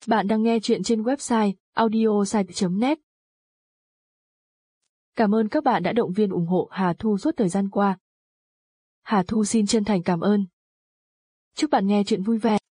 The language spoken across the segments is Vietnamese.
Bạn đang nghe chuyện trên website audiosite.net. Cảm ơn các bạn đã động viên ủng hộ Hà Thu suốt thời gian qua. Hà Thu xin chân thành cảm ơn. Chúc bạn nghe chuyện vui vẻ.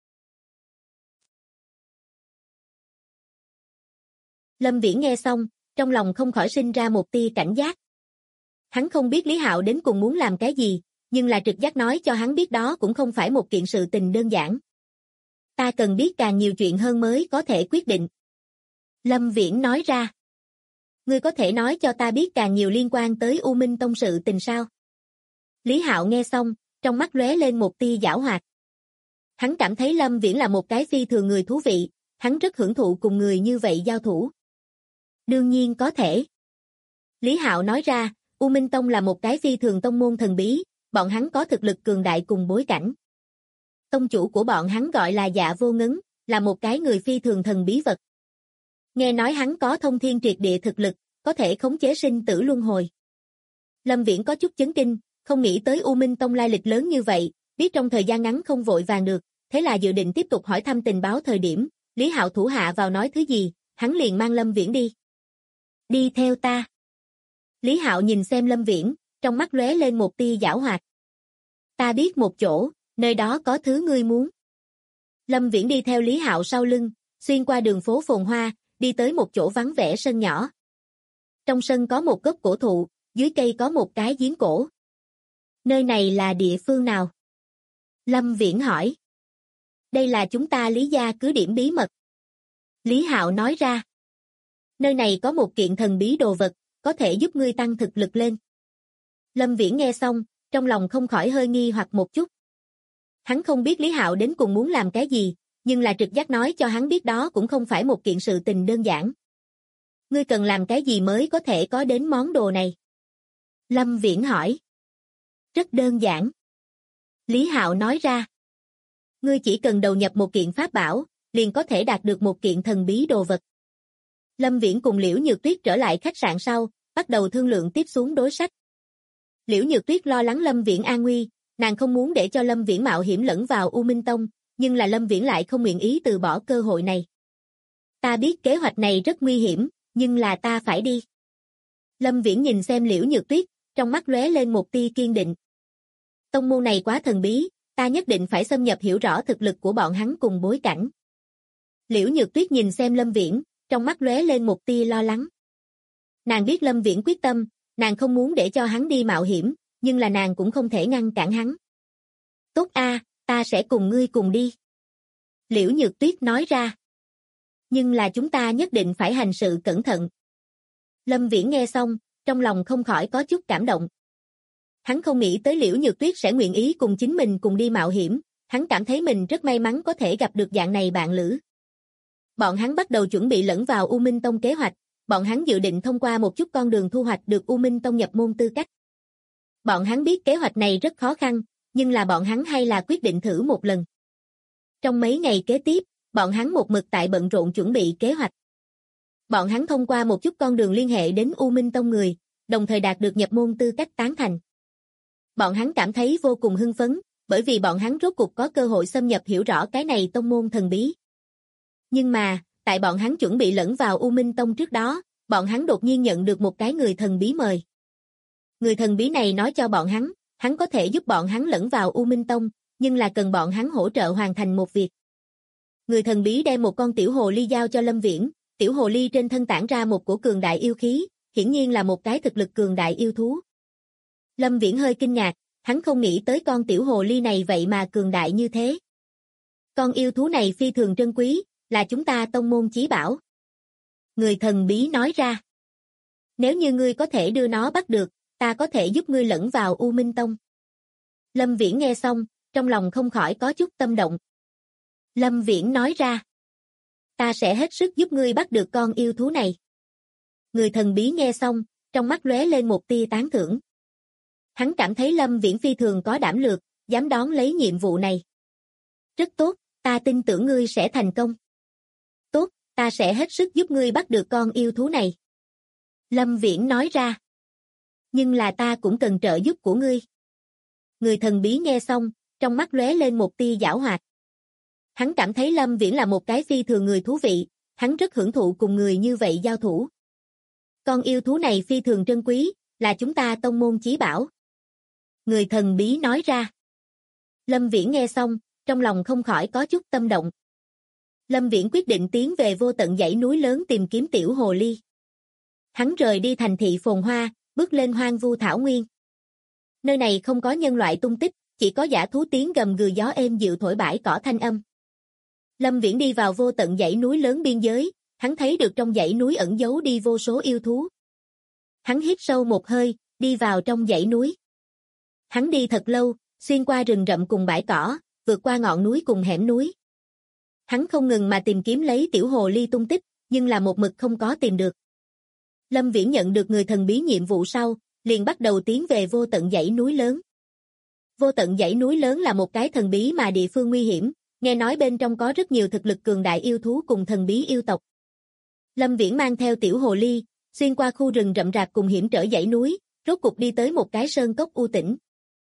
Lâm Viễn nghe xong, trong lòng không khỏi sinh ra một tia cảnh giác. Hắn không biết Lý Hạo đến cùng muốn làm cái gì, nhưng là trực giác nói cho hắn biết đó cũng không phải một kiện sự tình đơn giản. Ta cần biết càng nhiều chuyện hơn mới có thể quyết định. Lâm Viễn nói ra. Ngươi có thể nói cho ta biết càng nhiều liên quan tới U Minh Tông sự tình sao? Lý Hạo nghe xong, trong mắt lóe lên một tia giảo hoạt. Hắn cảm thấy Lâm Viễn là một cái phi thường người thú vị, hắn rất hưởng thụ cùng người như vậy giao thủ. Đương nhiên có thể. Lý Hạo nói ra, U Minh Tông là một cái phi thường tông môn thần bí, bọn hắn có thực lực cường đại cùng bối cảnh. Tông chủ của bọn hắn gọi là Dạ Vô Ngấn, là một cái người phi thường thần bí vật. Nghe nói hắn có thông thiên triệt địa thực lực, có thể khống chế sinh tử luân hồi. Lâm Viễn có chút chấn kinh, không nghĩ tới U Minh Tông lai lịch lớn như vậy, biết trong thời gian ngắn không vội vàng được, thế là dự định tiếp tục hỏi thăm tình báo thời điểm, Lý Hạo thủ hạ vào nói thứ gì, hắn liền mang Lâm Viễn đi. Đi theo ta. Lý Hạo nhìn xem Lâm Viễn, trong mắt lóe lên một tia giảo hoạt. Ta biết một chỗ, nơi đó có thứ ngươi muốn. Lâm Viễn đi theo Lý Hạo sau lưng, xuyên qua đường phố phồn hoa, đi tới một chỗ vắng vẻ sân nhỏ. Trong sân có một gốc cổ thụ, dưới cây có một cái giếng cổ. Nơi này là địa phương nào? Lâm Viễn hỏi. Đây là chúng ta Lý gia cứ điểm bí mật. Lý Hạo nói ra. Nơi này có một kiện thần bí đồ vật, có thể giúp ngươi tăng thực lực lên. Lâm Viễn nghe xong, trong lòng không khỏi hơi nghi hoặc một chút. Hắn không biết Lý Hạo đến cùng muốn làm cái gì, nhưng là trực giác nói cho hắn biết đó cũng không phải một kiện sự tình đơn giản. Ngươi cần làm cái gì mới có thể có đến món đồ này? Lâm Viễn hỏi. Rất đơn giản. Lý Hạo nói ra. Ngươi chỉ cần đầu nhập một kiện pháp bảo, liền có thể đạt được một kiện thần bí đồ vật. Lâm Viễn cùng Liễu Nhược Tuyết trở lại khách sạn sau, bắt đầu thương lượng tiếp xuống đối sách. Liễu Nhược Tuyết lo lắng Lâm Viễn an nguy, nàng không muốn để cho Lâm Viễn mạo hiểm lẫn vào U Minh Tông, nhưng là Lâm Viễn lại không nguyện ý từ bỏ cơ hội này. Ta biết kế hoạch này rất nguy hiểm, nhưng là ta phải đi. Lâm Viễn nhìn xem Liễu Nhược Tuyết, trong mắt lóe lên một tia kiên định. Tông môn này quá thần bí, ta nhất định phải xâm nhập hiểu rõ thực lực của bọn hắn cùng bối cảnh. Liễu Nhược Tuyết nhìn xem Lâm Viễn, trong mắt lóe lên một tia lo lắng. Nàng biết Lâm Viễn quyết tâm, nàng không muốn để cho hắn đi mạo hiểm, nhưng là nàng cũng không thể ngăn cản hắn. Tốt a, ta sẽ cùng ngươi cùng đi. Liễu Nhược Tuyết nói ra. Nhưng là chúng ta nhất định phải hành sự cẩn thận. Lâm Viễn nghe xong, trong lòng không khỏi có chút cảm động. Hắn không nghĩ tới Liễu Nhược Tuyết sẽ nguyện ý cùng chính mình cùng đi mạo hiểm, hắn cảm thấy mình rất may mắn có thể gặp được dạng này bạn lữ. Bọn hắn bắt đầu chuẩn bị lẫn vào U Minh Tông kế hoạch, bọn hắn dự định thông qua một chút con đường thu hoạch được U Minh Tông nhập môn tư cách. Bọn hắn biết kế hoạch này rất khó khăn, nhưng là bọn hắn hay là quyết định thử một lần. Trong mấy ngày kế tiếp, bọn hắn một mực tại bận rộn chuẩn bị kế hoạch. Bọn hắn thông qua một chút con đường liên hệ đến U Minh Tông người, đồng thời đạt được nhập môn tư cách tán thành. Bọn hắn cảm thấy vô cùng hưng phấn, bởi vì bọn hắn rốt cuộc có cơ hội xâm nhập hiểu rõ cái này tông môn thần bí. Nhưng mà, tại bọn hắn chuẩn bị lẫn vào U Minh Tông trước đó, bọn hắn đột nhiên nhận được một cái người thần bí mời. Người thần bí này nói cho bọn hắn có thể giúp bọn hắn lẫn vào U Minh Tông, nhưng là cần bọn hắn hỗ trợ hoàn thành một việc. Người thần bí đem một con tiểu hồ ly giao cho Lâm Viễn, tiểu hồ ly trên thân tản ra một cổ cường đại yêu khí, hiển nhiên là một cái thực lực cường đại yêu thú. Lâm Viễn hơi kinh ngạc, hắn không nghĩ tới con tiểu hồ ly này vậy mà cường đại như thế. Con yêu thú này phi thường trân quý, là chúng ta tông môn chí bảo. Người thần bí nói ra. Nếu như ngươi có thể đưa nó bắt được, ta có thể giúp ngươi lẫn vào U Minh Tông. Lâm Viễn nghe xong, trong lòng không khỏi có chút tâm động. Lâm Viễn nói ra. Ta sẽ hết sức giúp ngươi bắt được con yêu thú này. Người thần bí nghe xong, trong mắt lóe lên một tia tán thưởng. Hắn cảm thấy Lâm Viễn phi thường có đảm lược, dám đón lấy nhiệm vụ này. Rất tốt, ta tin tưởng ngươi sẽ thành công. Tốt, ta sẽ hết sức giúp ngươi bắt được con yêu thú này. Lâm Viễn nói ra. Nhưng là ta cũng cần trợ giúp của ngươi. Người thần bí nghe xong, trong mắt lóe lên một tia giảo hoạt. Hắn cảm thấy Lâm Viễn là một cái phi thường người thú vị, hắn rất hưởng thụ cùng người như vậy giao thủ. Con yêu thú này phi thường trân quý, là chúng ta tông môn chí bảo. Người thần bí nói ra. Lâm Viễn nghe xong, trong lòng không khỏi có chút tâm động. Lâm Viễn quyết định tiến về vô tận dãy núi lớn tìm kiếm tiểu hồ ly. Hắn rời đi thành thị phồn hoa, bước lên hoang vu thảo nguyên. Nơi này không có nhân loại tung tích, chỉ có dã thú tiếng gầm gừ gió êm dịu thổi bãi cỏ thanh âm. Lâm Viễn đi vào vô tận dãy núi lớn biên giới, hắn thấy được trong dãy núi ẩn giấu đi vô số yêu thú. Hắn hít sâu một hơi, đi vào trong dãy núi. Hắn đi thật lâu, xuyên qua rừng rậm cùng bãi cỏ, vượt qua ngọn núi cùng hẻm núi. Hắn không ngừng mà tìm kiếm lấy tiểu hồ ly tung tích, nhưng là một mực không có tìm được. Lâm Viễn nhận được người thần bí nhiệm vụ sau, liền bắt đầu tiến về vô tận dãy núi lớn. Vô tận dãy núi lớn là một cái thần bí mà địa phương nguy hiểm, nghe nói bên trong có rất nhiều thực lực cường đại yêu thú cùng thần bí yêu tộc. Lâm Viễn mang theo tiểu hồ ly, xuyên qua khu rừng rậm rạp cùng hiểm trở dãy núi, rốt cục đi tới một cái sơn cốc u tĩnh.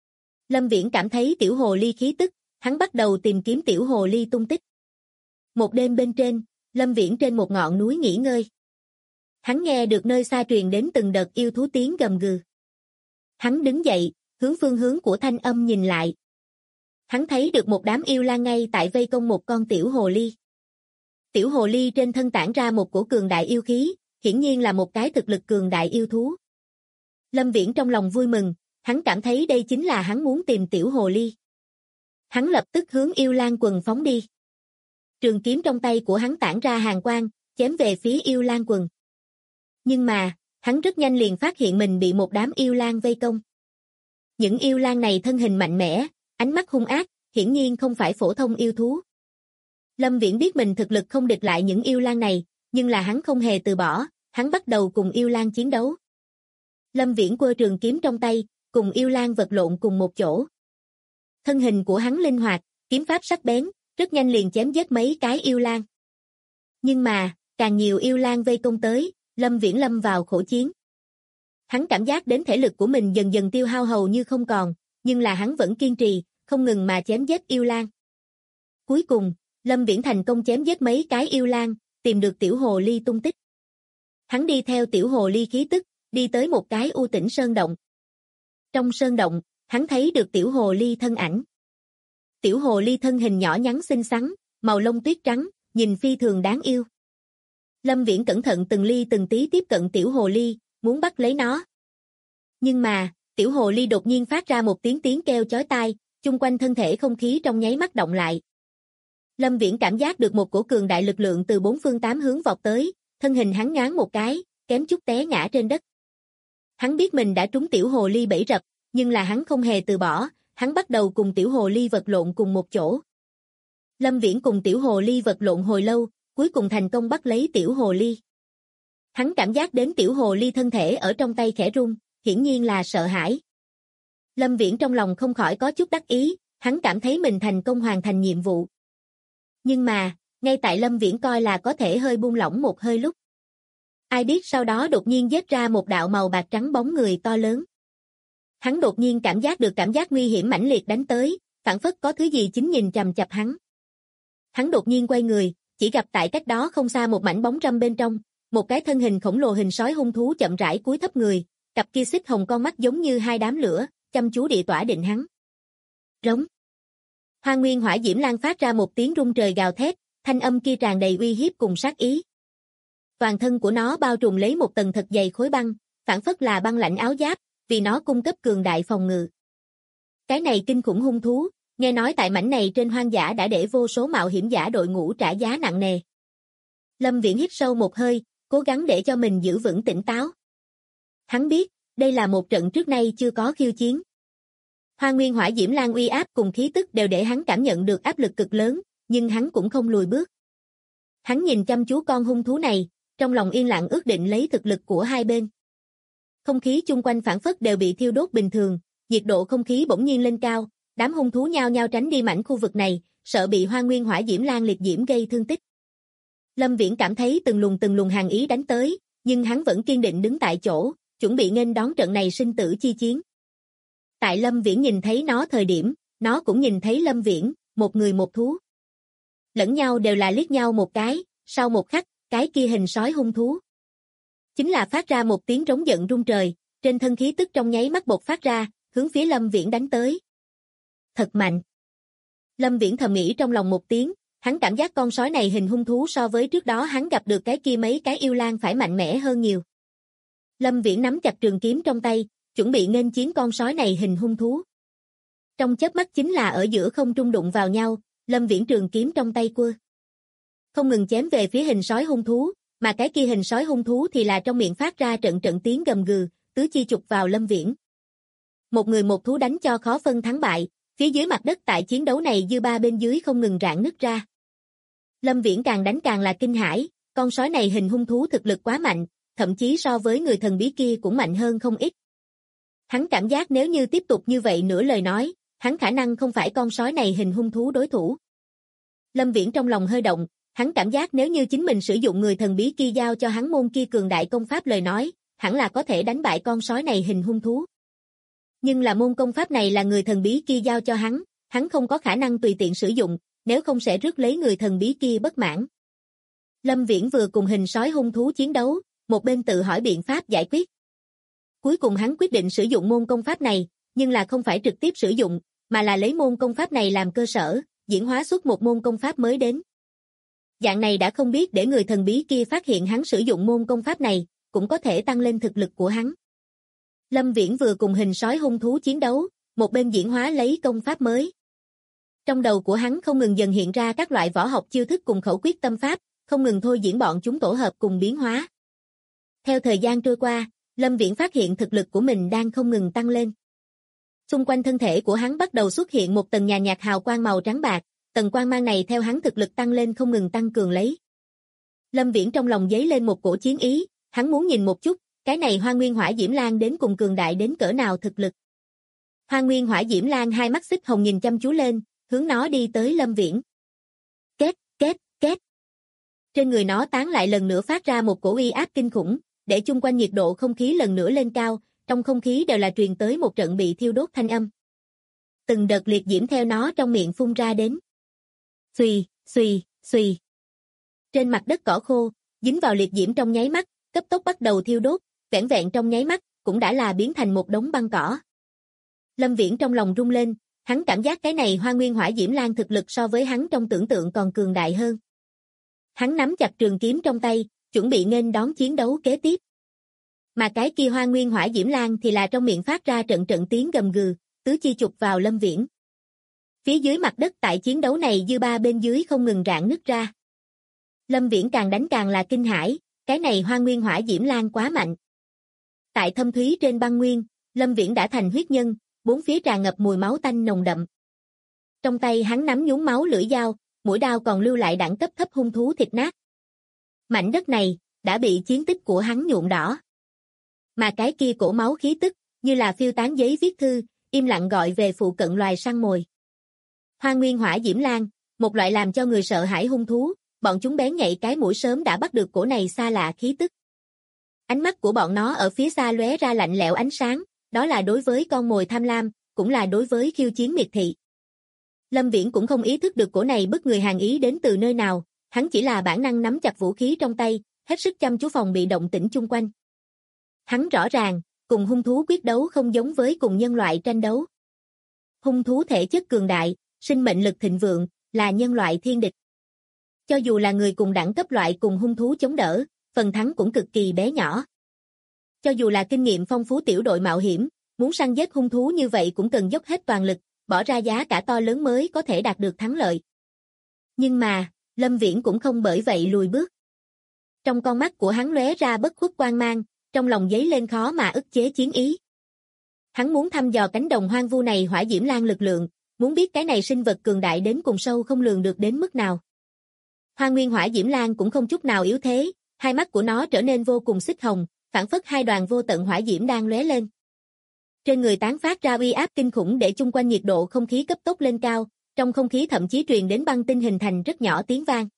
Lâm Viễn cảm thấy tiểu hồ ly khí tức, hắn bắt đầu tìm kiếm tiểu hồ ly tung tích. Một đêm bên trên, Lâm Viễn trên một ngọn núi nghỉ ngơi. Hắn nghe được nơi xa truyền đến từng đợt yêu thú tiếng gầm gừ. Hắn đứng dậy, hướng phương hướng của thanh âm nhìn lại. Hắn thấy được một đám yêu lang ngay tại vây công một con tiểu hồ ly. Tiểu hồ ly trên thân tản ra một cổ cường đại yêu khí, hiển nhiên là một cái thực lực cường đại yêu thú. Lâm Viễn trong lòng vui mừng, hắn cảm thấy đây chính là hắn muốn tìm tiểu hồ ly. Hắn lập tức hướng yêu lang quần phóng đi. Trường kiếm trong tay của hắn tản ra hàn quang, chém về phía yêu lang quần. Nhưng mà, hắn rất nhanh liền phát hiện mình bị một đám yêu lang vây công. Những yêu lang này thân hình mạnh mẽ, ánh mắt hung ác, hiển nhiên không phải phổ thông yêu thú. Lâm Viễn biết mình thực lực không địch lại những yêu lang này, nhưng là hắn không hề từ bỏ, hắn bắt đầu cùng yêu lang chiến đấu. Lâm Viễn quơ trường kiếm trong tay, cùng yêu lang vật lộn cùng một chỗ. Thân hình của hắn linh hoạt, kiếm pháp sắc bén, rất nhanh liền chém giết mấy cái yêu lang. Nhưng mà, càng nhiều yêu lang vây công tới, Lâm Viễn lâm vào khổ chiến. Hắn cảm giác đến thể lực của mình dần dần tiêu hao hầu như không còn, nhưng là hắn vẫn kiên trì, không ngừng mà chém giết yêu lang. Cuối cùng, Lâm Viễn thành công chém giết mấy cái yêu lang, tìm được tiểu hồ ly tung tích. Hắn đi theo tiểu hồ ly khí tức, đi tới một cái u tĩnh sơn động. Trong sơn động, hắn thấy được tiểu hồ ly thân ảnh. Tiểu hồ ly thân hình nhỏ nhắn xinh xắn, màu lông tuyết trắng, nhìn phi thường đáng yêu. Lâm Viễn cẩn thận từng ly từng tí tiếp cận tiểu hồ ly, muốn bắt lấy nó. Nhưng mà, tiểu hồ ly đột nhiên phát ra một tiếng kêu chói tai, chung quanh thân thể không khí trong nháy mắt động lại. Lâm Viễn cảm giác được một cổ cường đại lực lượng từ bốn phương tám hướng vọt tới, thân hình hắn nhoáng một cái, kém chút té ngã trên đất. Hắn biết mình đã trúng tiểu hồ ly bẫy rập, nhưng là hắn không hề từ bỏ, hắn bắt đầu cùng tiểu hồ ly vật lộn cùng một chỗ. Lâm Viễn cùng tiểu hồ ly vật lộn hồi lâu, cuối cùng thành công bắt lấy tiểu hồ ly. Hắn cảm giác đến tiểu hồ ly thân thể ở trong tay khẽ rung, hiển nhiên là sợ hãi. Lâm Viễn trong lòng không khỏi có chút đắc ý, hắn cảm thấy mình thành công hoàn thành nhiệm vụ. Nhưng mà, ngay tại Lâm Viễn coi là có thể hơi buông lỏng một hơi lúc. Ai biết sau đó đột nhiên giết ra một đạo màu bạc trắng bóng người to lớn. Hắn đột nhiên cảm giác được cảm giác nguy hiểm mãnh liệt đánh tới, phảng phất có thứ gì chính nhìn chằm chằm hắn. Hắn đột nhiên quay người, chỉ gặp tại cách đó không xa một mảnh bóng râm bên trong, một cái thân hình khổng lồ hình sói hung thú chậm rãi cúi thấp người, cặp kia xích hồng con mắt giống như hai đám lửa, chăm chú địa tỏa định hắn. Rống. Hoa nguyên hỏa diễm lan phát ra một tiếng rung trời gào thét, thanh âm kia tràn đầy uy hiếp cùng sát ý. Toàn thân của nó bao trùm lấy một tầng thật dày khối băng, phảng phất là băng lạnh áo giáp, vì nó cung cấp cường đại phòng ngự. Cái này kinh khủng hung thú, nghe nói tại mảnh này trên hoang dã đã để vô số mạo hiểm giả đội ngũ trả giá nặng nề. Lâm Viễn hít sâu một hơi, cố gắng để cho mình giữ vững tỉnh táo. Hắn biết, đây là một trận trước nay chưa có khiêu chiến. Hoa nguyên hỏa diễm lan uy áp cùng khí tức đều để hắn cảm nhận được áp lực cực lớn, nhưng hắn cũng không lùi bước. Hắn nhìn chăm chú con hung thú này, trong lòng yên lặng ước định lấy thực lực của hai bên. Không khí chung quanh phảng phất đều bị thiêu đốt bình thường, nhiệt độ không khí bỗng nhiên lên cao, đám hung thú nhao nhao tránh đi mảnh khu vực này, sợ bị hoa nguyên hỏa diễm lan liệt diễm gây thương tích. Lâm Viễn cảm thấy từng luồng hàn ý đánh tới, nhưng hắn vẫn kiên định đứng tại chỗ, chuẩn bị nghênh đón trận này sinh tử chi chiến. Tại Lâm Viễn nhìn thấy nó thời điểm, nó cũng nhìn thấy Lâm Viễn, một người một thú. lẫn nhau đều là liếc nhau một cái, sau một khắc, cái kia hình sói hung thú chính là phát ra một tiếng rống giận rung trời, trên thân khí tức trong nháy mắt bộc phát ra, hướng phía Lâm Viễn đánh tới. Thật mạnh. Lâm Viễn thầm nghĩ trong lòng một tiếng, hắn cảm giác con sói này hình hung thú so với trước đó hắn gặp được cái kia mấy cái yêu lang phải mạnh mẽ hơn nhiều. Lâm Viễn nắm chặt trường kiếm trong tay, chuẩn bị nghênh chiến con sói này hình hung thú. Trong chớp mắt chính là ở giữa không trung đụng vào nhau, Lâm Viễn trường kiếm trong tay quơ, không ngừng chém về phía hình sói hung thú, mà cái kia hình sói hung thú thì là trong miệng phát ra trận trận tiếng gầm gừ, tứ chi chụp vào Lâm Viễn. Một người một thú đánh cho khó phân thắng bại, phía dưới mặt đất tại chiến đấu này dư ba bên dưới không ngừng rạn nứt ra. Lâm Viễn càng đánh càng là kinh hãi, con sói này hình hung thú thực lực quá mạnh, thậm chí so với người thần bí kia cũng mạnh hơn không ít. Hắn cảm giác nếu như tiếp tục như vậy nửa lời nói, hắn khả năng không phải con sói này hình hung thú đối thủ. Lâm Viễn trong lòng hơi động, hắn cảm giác nếu như chính mình sử dụng người thần bí kia giao cho hắn môn kia cường đại công pháp lời nói, hẳn là có thể đánh bại con sói này hình hung thú. Nhưng là môn công pháp này là người thần bí kia giao cho hắn không có khả năng tùy tiện sử dụng, nếu không sẽ rước lấy người thần bí kia bất mãn. Lâm Viễn vừa cùng hình sói hung thú chiến đấu, một bên tự hỏi biện pháp giải quyết. Cuối cùng hắn quyết định sử dụng môn công pháp này, nhưng là không phải trực tiếp sử dụng, mà là lấy môn công pháp này làm cơ sở, diễn hóa xuất một môn công pháp mới đến. Dạng này đã không biết để người thần bí kia phát hiện hắn sử dụng môn công pháp này, cũng có thể tăng lên thực lực của hắn. Lâm Viễn vừa cùng hình sói hung thú chiến đấu, một bên diễn hóa lấy công pháp mới. Trong đầu của hắn không ngừng dần hiện ra các loại võ học chiêu thức cùng khẩu quyết tâm pháp, không ngừng thôi diễn bọn chúng tổ hợp cùng biến hóa. Theo thời gian trôi qua, Lâm Viễn phát hiện thực lực của mình đang không ngừng tăng lên. Xung quanh thân thể của hắn bắt đầu xuất hiện một tầng nhàn nhạt hào quang màu trắng bạc, tầng quang mang này theo hắn thực lực tăng lên không ngừng tăng cường lấy. Lâm Viễn trong lòng dấy lên một cổ chiến ý, hắn muốn nhìn một chút, cái này Hoa Nguyên Hỏa Diễm Lan đến cùng cường đại đến cỡ nào thực lực. Hoa Nguyên Hỏa Diễm Lan hai mắt xích hồng nhìn chăm chú lên, hướng nó đi tới Lâm Viễn. Két, két, két. Trên người nó tán lại lần nữa phát ra một cổ uy áp kinh khủng, để chung quanh nhiệt độ không khí lần nữa lên cao, trong không khí đều là truyền tới một trận bị thiêu đốt thanh âm. Từng đợt liệt diễm theo nó trong miệng phun ra đến. Xuy, xuy, xuy. Trên mặt đất cỏ khô, dính vào liệt diễm trong nháy mắt, cấp tốc bắt đầu thiêu đốt, vẻn vẹn trong nháy mắt, cũng đã là biến thành một đống băng cỏ. Lâm Viễn trong lòng rung lên, hắn cảm giác cái này Hoa Nguyên Hỏa Diễm Lan thực lực so với hắn trong tưởng tượng còn cường đại hơn. Hắn nắm chặt trường kiếm trong tay, chuẩn bị nghênh đón chiến đấu kế tiếp. Mà cái kia Hoa Nguyên Hỏa Diễm Lan thì là trong miệng phát ra trận trận tiếng gầm gừ, tứ chi chụp vào Lâm Viễn. Phía dưới mặt đất tại chiến đấu này dư ba bên dưới không ngừng rạn nứt ra. Lâm Viễn càng đánh càng là kinh hãi, cái này Hoa Nguyên Hỏa Diễm Lan quá mạnh. Tại thâm thúy trên băng nguyên, Lâm Viễn đã thành huyết nhân, bốn phía tràn ngập mùi máu tanh nồng đậm. Trong tay hắn nắm nhúng máu lưỡi dao, mũi đao còn lưu lại đẳng cấp thấp hung thú thịt nát. Mảnh đất này đã bị chiến tích của hắn nhuộm đỏ. Mà cái kia cổ máu khí tức, như là phiêu tán giấy viết thư, im lặng gọi về phụ cận loài săn mồi. Hoa Nguyên Hỏa Diễm Lan, một loại làm cho người sợ hãi hung thú, bọn chúng bén nhạy cái mũi sớm đã bắt được cổ này xa lạ khí tức. Ánh mắt của bọn nó ở phía xa lóe ra lạnh lẽo ánh sáng, đó là đối với con mồi tham lam, cũng là đối với khiêu chiến miệt thị. Lâm Viễn cũng không ý thức được cổ này bức người hàng ý đến từ nơi nào, hắn chỉ là bản năng nắm chặt vũ khí trong tay, hết sức chăm chú phòng bị động tĩnh chung quanh. Hắn rõ ràng, cùng hung thú quyết đấu không giống với cùng nhân loại tranh đấu. Hung thú thể chất cường đại, sinh mệnh lực thịnh vượng, là nhân loại thiên địch. Cho dù là người cùng đẳng cấp loại cùng hung thú chống đỡ, phần thắng cũng cực kỳ bé nhỏ. Cho dù là kinh nghiệm phong phú tiểu đội mạo hiểm, muốn săn giết hung thú như vậy cũng cần dốc hết toàn lực, bỏ ra giá cả to lớn mới có thể đạt được thắng lợi. Nhưng mà, Lâm Viễn cũng không bởi vậy lùi bước. Trong con mắt của hắn lóe ra bất khuất quang mang, trong lòng dấy lên khó mà ức chế chiến ý. Hắn muốn thăm dò cánh đồng hoang vu này Hỏa Diễm Lan lực lượng, muốn biết cái này sinh vật cường đại đến cùng sâu không lường được đến mức nào. Hoa Nguyên Hỏa Diễm Lan cũng không chút nào yếu thế, hai mắt của nó trở nên vô cùng xích hồng, phảng phất hai đoàn vô tận hỏa diễm đang lóe lên. Trên người tán phát ra uy áp kinh khủng để chung quanh nhiệt độ không khí cấp tốc lên cao, trong không khí thậm chí truyền đến băng tinh hình thành rất nhỏ tiếng vang.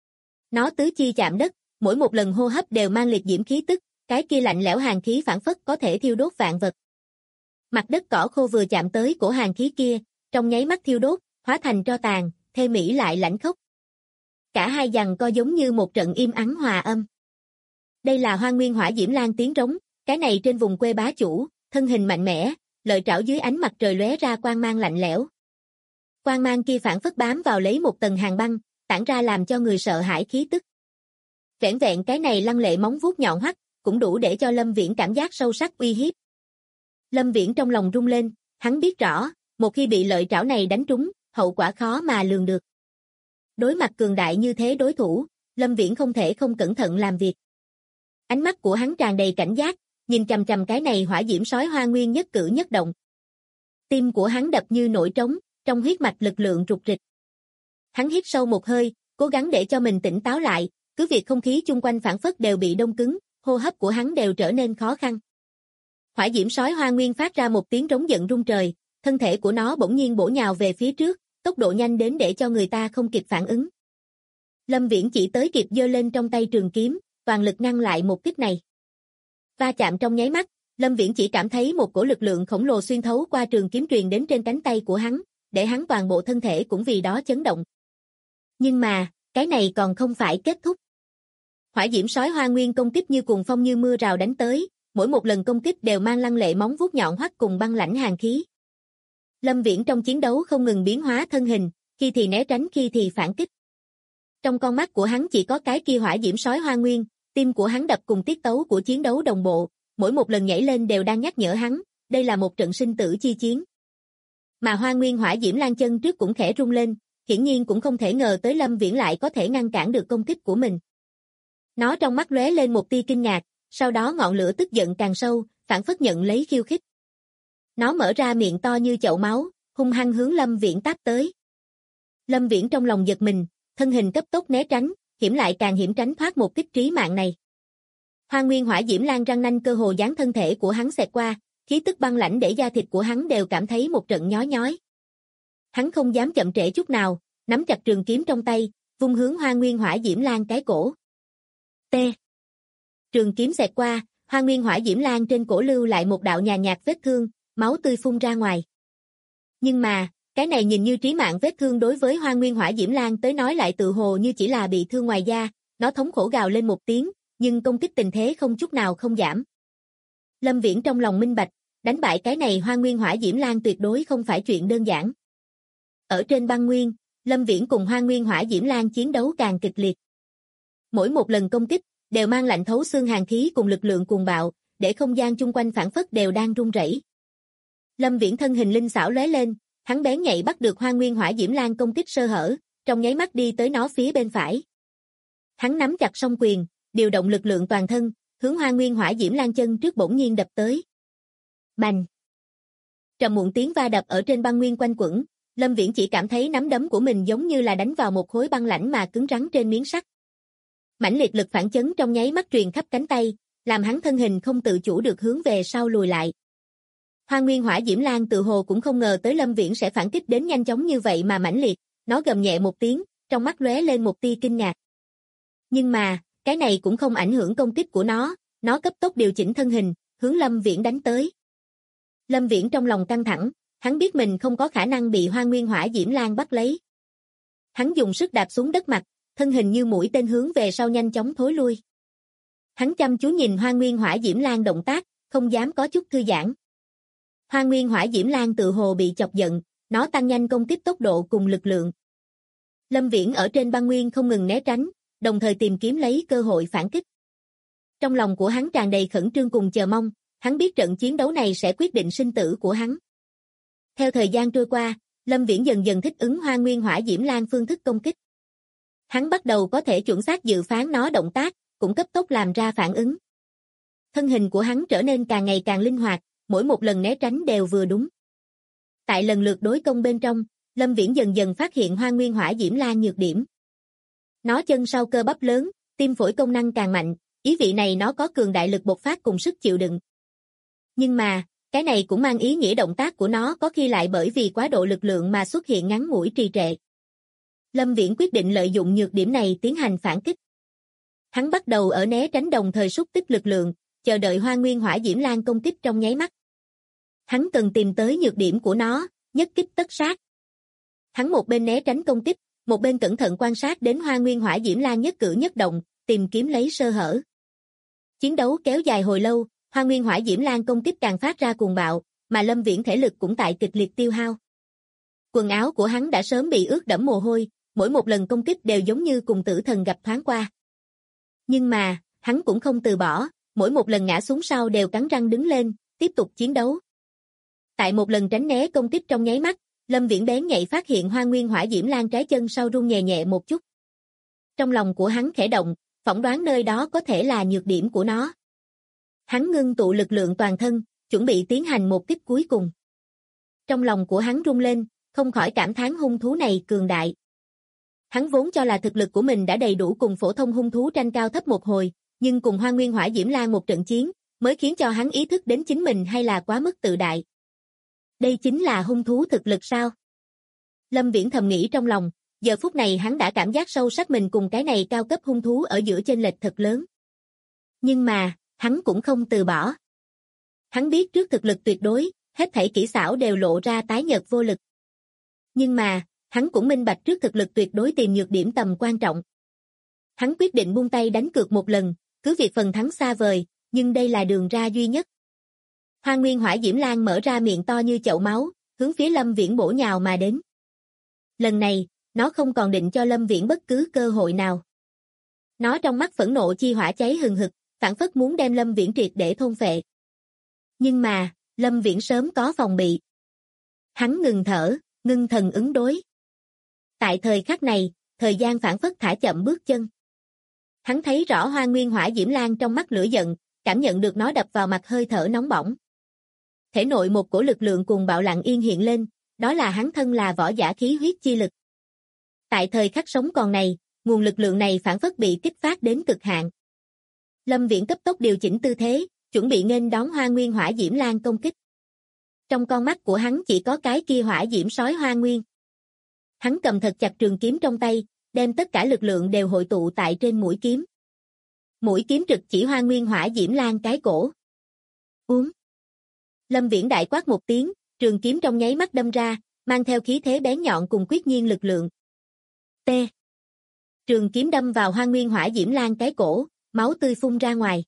Nó tứ chi chạm đất, mỗi một lần hô hấp đều mang liệt diễm khí tức, cái kia lạnh lẽo hàn khí phảng phất có thể thiêu đốt vạn vật. Mặt đất cỏ khô vừa chạm tới cổ hàn khí kia, trong nháy mắt thiêu đốt, hóa thành tro tàn, thê mỹ lại lãnh khốc. Cả hai giằng co giống như một trận im ắng hòa âm. Đây là Hoa Nguyên Hỏa Diễm Lan tiếng rống, cái này trên vùng quê bá chủ, thân hình mạnh mẽ, lợi trảo dưới ánh mặt trời lóe ra quang mang lạnh lẽo. Quang mang kia phản phất bám vào lấy một tầng hàng băng, tản ra làm cho người sợ hãi khí tức. Vẻn vẹn cái này lăng lệ móng vuốt nhọn hoắt, cũng đủ để cho Lâm Viễn cảm giác sâu sắc uy hiếp. Lâm Viễn trong lòng rung lên, hắn biết rõ, một khi bị lợi trảo này đánh trúng, hậu quả khó mà lường được. Đối mặt cường đại như thế đối thủ, Lâm Viễn không thể không cẩn thận làm việc. Ánh mắt của hắn tràn đầy cảnh giác, nhìn chằm chằm cái này hỏa diễm sói Hoa Nguyên nhất cử nhất động. Tim của hắn đập như nổi trống, trong huyết mạch lực lượng rục rịch. Hắn hít sâu một hơi, cố gắng để cho mình tỉnh táo lại, cứ việc không khí chung quanh phản phất đều bị đông cứng, hô hấp của hắn đều trở nên khó khăn. Hỏa diễm sói Hoa Nguyên phát ra một tiếng rống giận rung trời, thân thể của nó bỗng nhiên bổ nhào về phía trước, tốc độ nhanh đến để cho người ta không kịp phản ứng. Lâm Viễn chỉ tới kịp giơ lên trong tay trường kiếm, toàn lực ngăn lại một kích này. Va chạm trong nháy mắt, Lâm Viễn chỉ cảm thấy một cổ lực lượng khổng lồ xuyên thấu qua trường kiếm truyền đến trên cánh tay của hắn, để hắn toàn bộ thân thể cũng vì đó chấn động. Nhưng mà, cái này còn không phải kết thúc. Hỏa diễm sói Hoa Nguyên công kích như cuồng phong như mưa rào đánh tới, mỗi một lần công kích đều mang lăng lệ móng vuốt nhọn hoắt cùng băng lãnh hàn khí. Lâm Viễn trong chiến đấu không ngừng biến hóa thân hình, khi thì né tránh khi thì phản kích. Trong con mắt của hắn chỉ có cái kia hỏa diễm sói Hoa Nguyên, tim của hắn đập cùng tiết tấu của chiến đấu đồng bộ, mỗi một lần nhảy lên đều đang nhắc nhở hắn, đây là một trận sinh tử chi chiến. Mà Hoa Nguyên Hỏa Diễm Lan chân trước cũng khẽ rung lên, hiển nhiên cũng không thể ngờ tới Lâm Viễn lại có thể ngăn cản được công kích của mình. Nó trong mắt lóe lên một tia kinh ngạc, sau đó ngọn lửa tức giận càng sâu, phản phất nhận lấy khiêu khích. Nó mở ra miệng to như chậu máu, hung hăng hướng Lâm Viễn táp tới. Lâm Viễn trong lòng giật mình, thân hình cấp tốc né tránh, hiểm lại càng hiểm tránh thoát một kích trí mạng này. Hoa Nguyên Hỏa Diễm Lan răng nanh cơ hồ dán thân thể của hắn xẹt qua, khí tức băng lãnh để da thịt của hắn đều cảm thấy một trận nhói nhói. Hắn không dám chậm trễ chút nào, nắm chặt trường kiếm trong tay, vung hướng Hoa Nguyên Hỏa Diễm Lan cái cổ. T. Trường kiếm xẹt qua, Hoa Nguyên Hỏa Diễm Lan trên cổ lưu lại một đạo nhàn nhạt vết thương, máu tươi phun ra ngoài. Nhưng mà, cái này nhìn như trí mạng vết thương đối với Hoa Nguyên Hỏa Diễm Lan tới nói lại tự hồ như chỉ là bị thương ngoài da, nó thống khổ gào lên một tiếng, nhưng công kích tình thế không chút nào không giảm. Lâm Viễn trong lòng minh bạch, đánh bại cái này Hoa Nguyên Hỏa Diễm Lan tuyệt đối không phải chuyện đơn giản. Ở trên băng nguyên, Lâm Viễn cùng Hoa Nguyên Hỏa Diễm Lan chiến đấu càng kịch liệt. Mỗi một lần công kích, đều mang lạnh thấu xương hàn khí cùng lực lượng cuồng bạo, để không gian chung quanh phản phất đều đang rung rẩy. Lâm Viễn thân hình linh xảo lóe lên, hắn bén nhạy bắt được Hoa Nguyên Hỏa Diễm Lan công kích sơ hở, trong nháy mắt đi tới nó phía bên phải. Hắn nắm chặt song quyền, điều động lực lượng toàn thân, hướng Hoa Nguyên Hỏa Diễm Lan chân trước bỗng nhiên đập tới. Bành! Trầm muộn tiếng va đập ở trên băng nguyên quanh quẩn, Lâm Viễn chỉ cảm thấy nắm đấm của mình giống như là đánh vào một khối băng lãnh mà cứng rắn trên miếng sắt. Mãnh liệt lực phản chấn trong nháy mắt truyền khắp cánh tay, làm hắn thân hình không tự chủ được hướng về sau lùi lại. Hoa Nguyên Hỏa Diễm Lan tự hồ cũng không ngờ tới Lâm Viễn sẽ phản kích đến nhanh chóng như vậy mà mãnh liệt, nó gầm nhẹ một tiếng, trong mắt lóe lên một tia kinh ngạc. Nhưng mà, cái này cũng không ảnh hưởng công kích của nó cấp tốc điều chỉnh thân hình, hướng Lâm Viễn đánh tới. Lâm Viễn trong lòng căng thẳng, hắn biết mình không có khả năng bị Hoa Nguyên Hỏa Diễm Lan bắt lấy. Hắn dùng sức đạp xuống đất mặt, thân hình như mũi tên hướng về sau nhanh chóng thối lui. Hắn chăm chú nhìn Hoa Nguyên Hỏa Diễm Lan động tác, không dám có chút thư giãn. Hoa Nguyên Hỏa Diễm Lan tự hồ bị chọc giận, nó tăng nhanh công kích tốc độ cùng lực lượng. Lâm Viễn ở trên băng nguyên không ngừng né tránh, đồng thời tìm kiếm lấy cơ hội phản kích. Trong lòng của hắn tràn đầy khẩn trương cùng chờ mong, hắn biết trận chiến đấu này sẽ quyết định sinh tử của hắn. Theo thời gian trôi qua, Lâm Viễn dần dần thích ứng Hoa Nguyên Hỏa Diễm Lan phương thức công kích. Hắn bắt đầu có thể chuẩn xác dự phán nó động tác, cũng cấp tốc làm ra phản ứng. Thân hình của hắn trở nên càng ngày càng linh hoạt, mỗi một lần né tránh đều vừa đúng. Tại lần lượt đối công bên trong, Lâm Viễn dần dần phát hiện Hoa Nguyên Hỏa Diễm Lan nhược điểm. Nó chân sau cơ bắp lớn, tim phổi công năng càng mạnh, ý vị này nó có cường đại lực bộc phát cùng sức chịu đựng. Nhưng mà, cái này cũng mang ý nghĩa động tác của nó có khi lại bởi vì quá độ lực lượng mà xuất hiện ngắn ngủi trì trệ. Lâm Viễn quyết định lợi dụng nhược điểm này tiến hành phản kích. Hắn bắt đầu ở né tránh đồng thời xúc tích lực lượng, chờ đợi Hoa Nguyên Hỏa Diễm Lan công kích trong nháy mắt. Hắn cần tìm tới nhược điểm của nó, nhất kích tất sát. Hắn một bên né tránh công kích, một bên cẩn thận quan sát đến Hoa Nguyên Hỏa Diễm Lan nhất cử nhất động, tìm kiếm lấy sơ hở. Chiến đấu kéo dài hồi lâu, Hoa Nguyên Hỏa Diễm Lan công kích càng phát ra cuồng bạo, mà Lâm Viễn thể lực cũng tại kịch liệt tiêu hao. Quần áo của hắn đã sớm bị ướt đẫm mồ hôi, mỗi một lần công kích đều giống như cùng tử thần gặp thoáng qua. Nhưng mà, hắn cũng không từ bỏ, mỗi một lần ngã xuống sau đều cắn răng đứng lên, tiếp tục chiến đấu. Tại một lần tránh né công kích trong nháy mắt, Lâm Viễn bén nhạy phát hiện Hoa Nguyên Hỏa Diễm Lan trái chân sau rung nhẹ nhẹ một chút. Trong lòng của hắn khẽ động, phỏng đoán nơi đó có thể là nhược điểm của nó. Hắn ngưng tụ lực lượng toàn thân, chuẩn bị tiến hành một kích cuối cùng. Trong lòng của hắn rung lên, không khỏi cảm thán hung thú này cường đại. Hắn vốn cho là thực lực của mình đã đầy đủ cùng phổ thông hung thú tranh cao thấp một hồi, nhưng cùng Hoa Nguyên Hỏa Diễm Lan một trận chiến, mới khiến cho hắn ý thức đến chính mình hay là quá mức tự đại. Đây chính là hung thú thực lực sao? Lâm Viễn thầm nghĩ trong lòng, giờ phút này hắn đã cảm giác sâu sắc mình cùng cái này cao cấp hung thú ở giữa chênh lệch thật lớn. Nhưng mà, hắn cũng không từ bỏ. Hắn biết trước thực lực tuyệt đối, hết thảy kỹ xảo đều lộ ra tái nhợt vô lực. Nhưng mà, hắn cũng minh bạch trước thực lực tuyệt đối tìm nhược điểm tầm quan trọng. Hắn quyết định buông tay đánh cược một lần, cứ việc phần thắng xa vời, nhưng đây là đường ra duy nhất. Hoa Nguyên Hỏa Diễm Lan mở ra miệng to như chậu máu, hướng phía Lâm Viễn bổ nhào mà đến. Lần này, nó không còn định cho Lâm Viễn bất cứ cơ hội nào. Nó trong mắt phẫn nộ chi hỏa cháy hừng hực, phảng phất muốn đem Lâm Viễn triệt để thôn phệ. Nhưng mà, Lâm Viễn sớm có phòng bị. Hắn ngừng thở, ngưng thần ứng đối. Tại thời khắc này, thời gian phảng phất thả chậm bước chân. Hắn thấy rõ Hoa Nguyên Hỏa Diễm Lan trong mắt lửa giận, cảm nhận được nó đập vào mặt hơi thở nóng bỏng. Thể nội một cổ lực lượng cuồng bạo lặng yên hiện lên, đó là hắn thân là võ giả khí huyết chi lực. Tại thời khắc sống còn này, nguồn lực lượng này phảng phất bị kích phát đến cực hạn. Lâm Viễn cấp tốc điều chỉnh tư thế, chuẩn bị nghênh đón Hoa Nguyên Hỏa Diễm Lan công kích. Trong con mắt của hắn chỉ có cái kia hỏa diễm sói Hoa Nguyên. Hắn cầm thật chặt trường kiếm trong tay, đem tất cả lực lượng đều hội tụ tại trên mũi kiếm. Mũi kiếm trực chỉ Hoa Nguyên Hỏa Diễm Lan cái cổ. Uống. Lâm Viễn đại quát một tiếng, trường kiếm trong nháy mắt đâm ra, mang theo khí thế bén nhọn cùng quyết nhiên lực lượng. T. Trường kiếm đâm vào Hoa Nguyên Hỏa Diễm Lan cái cổ, máu tươi phun ra ngoài.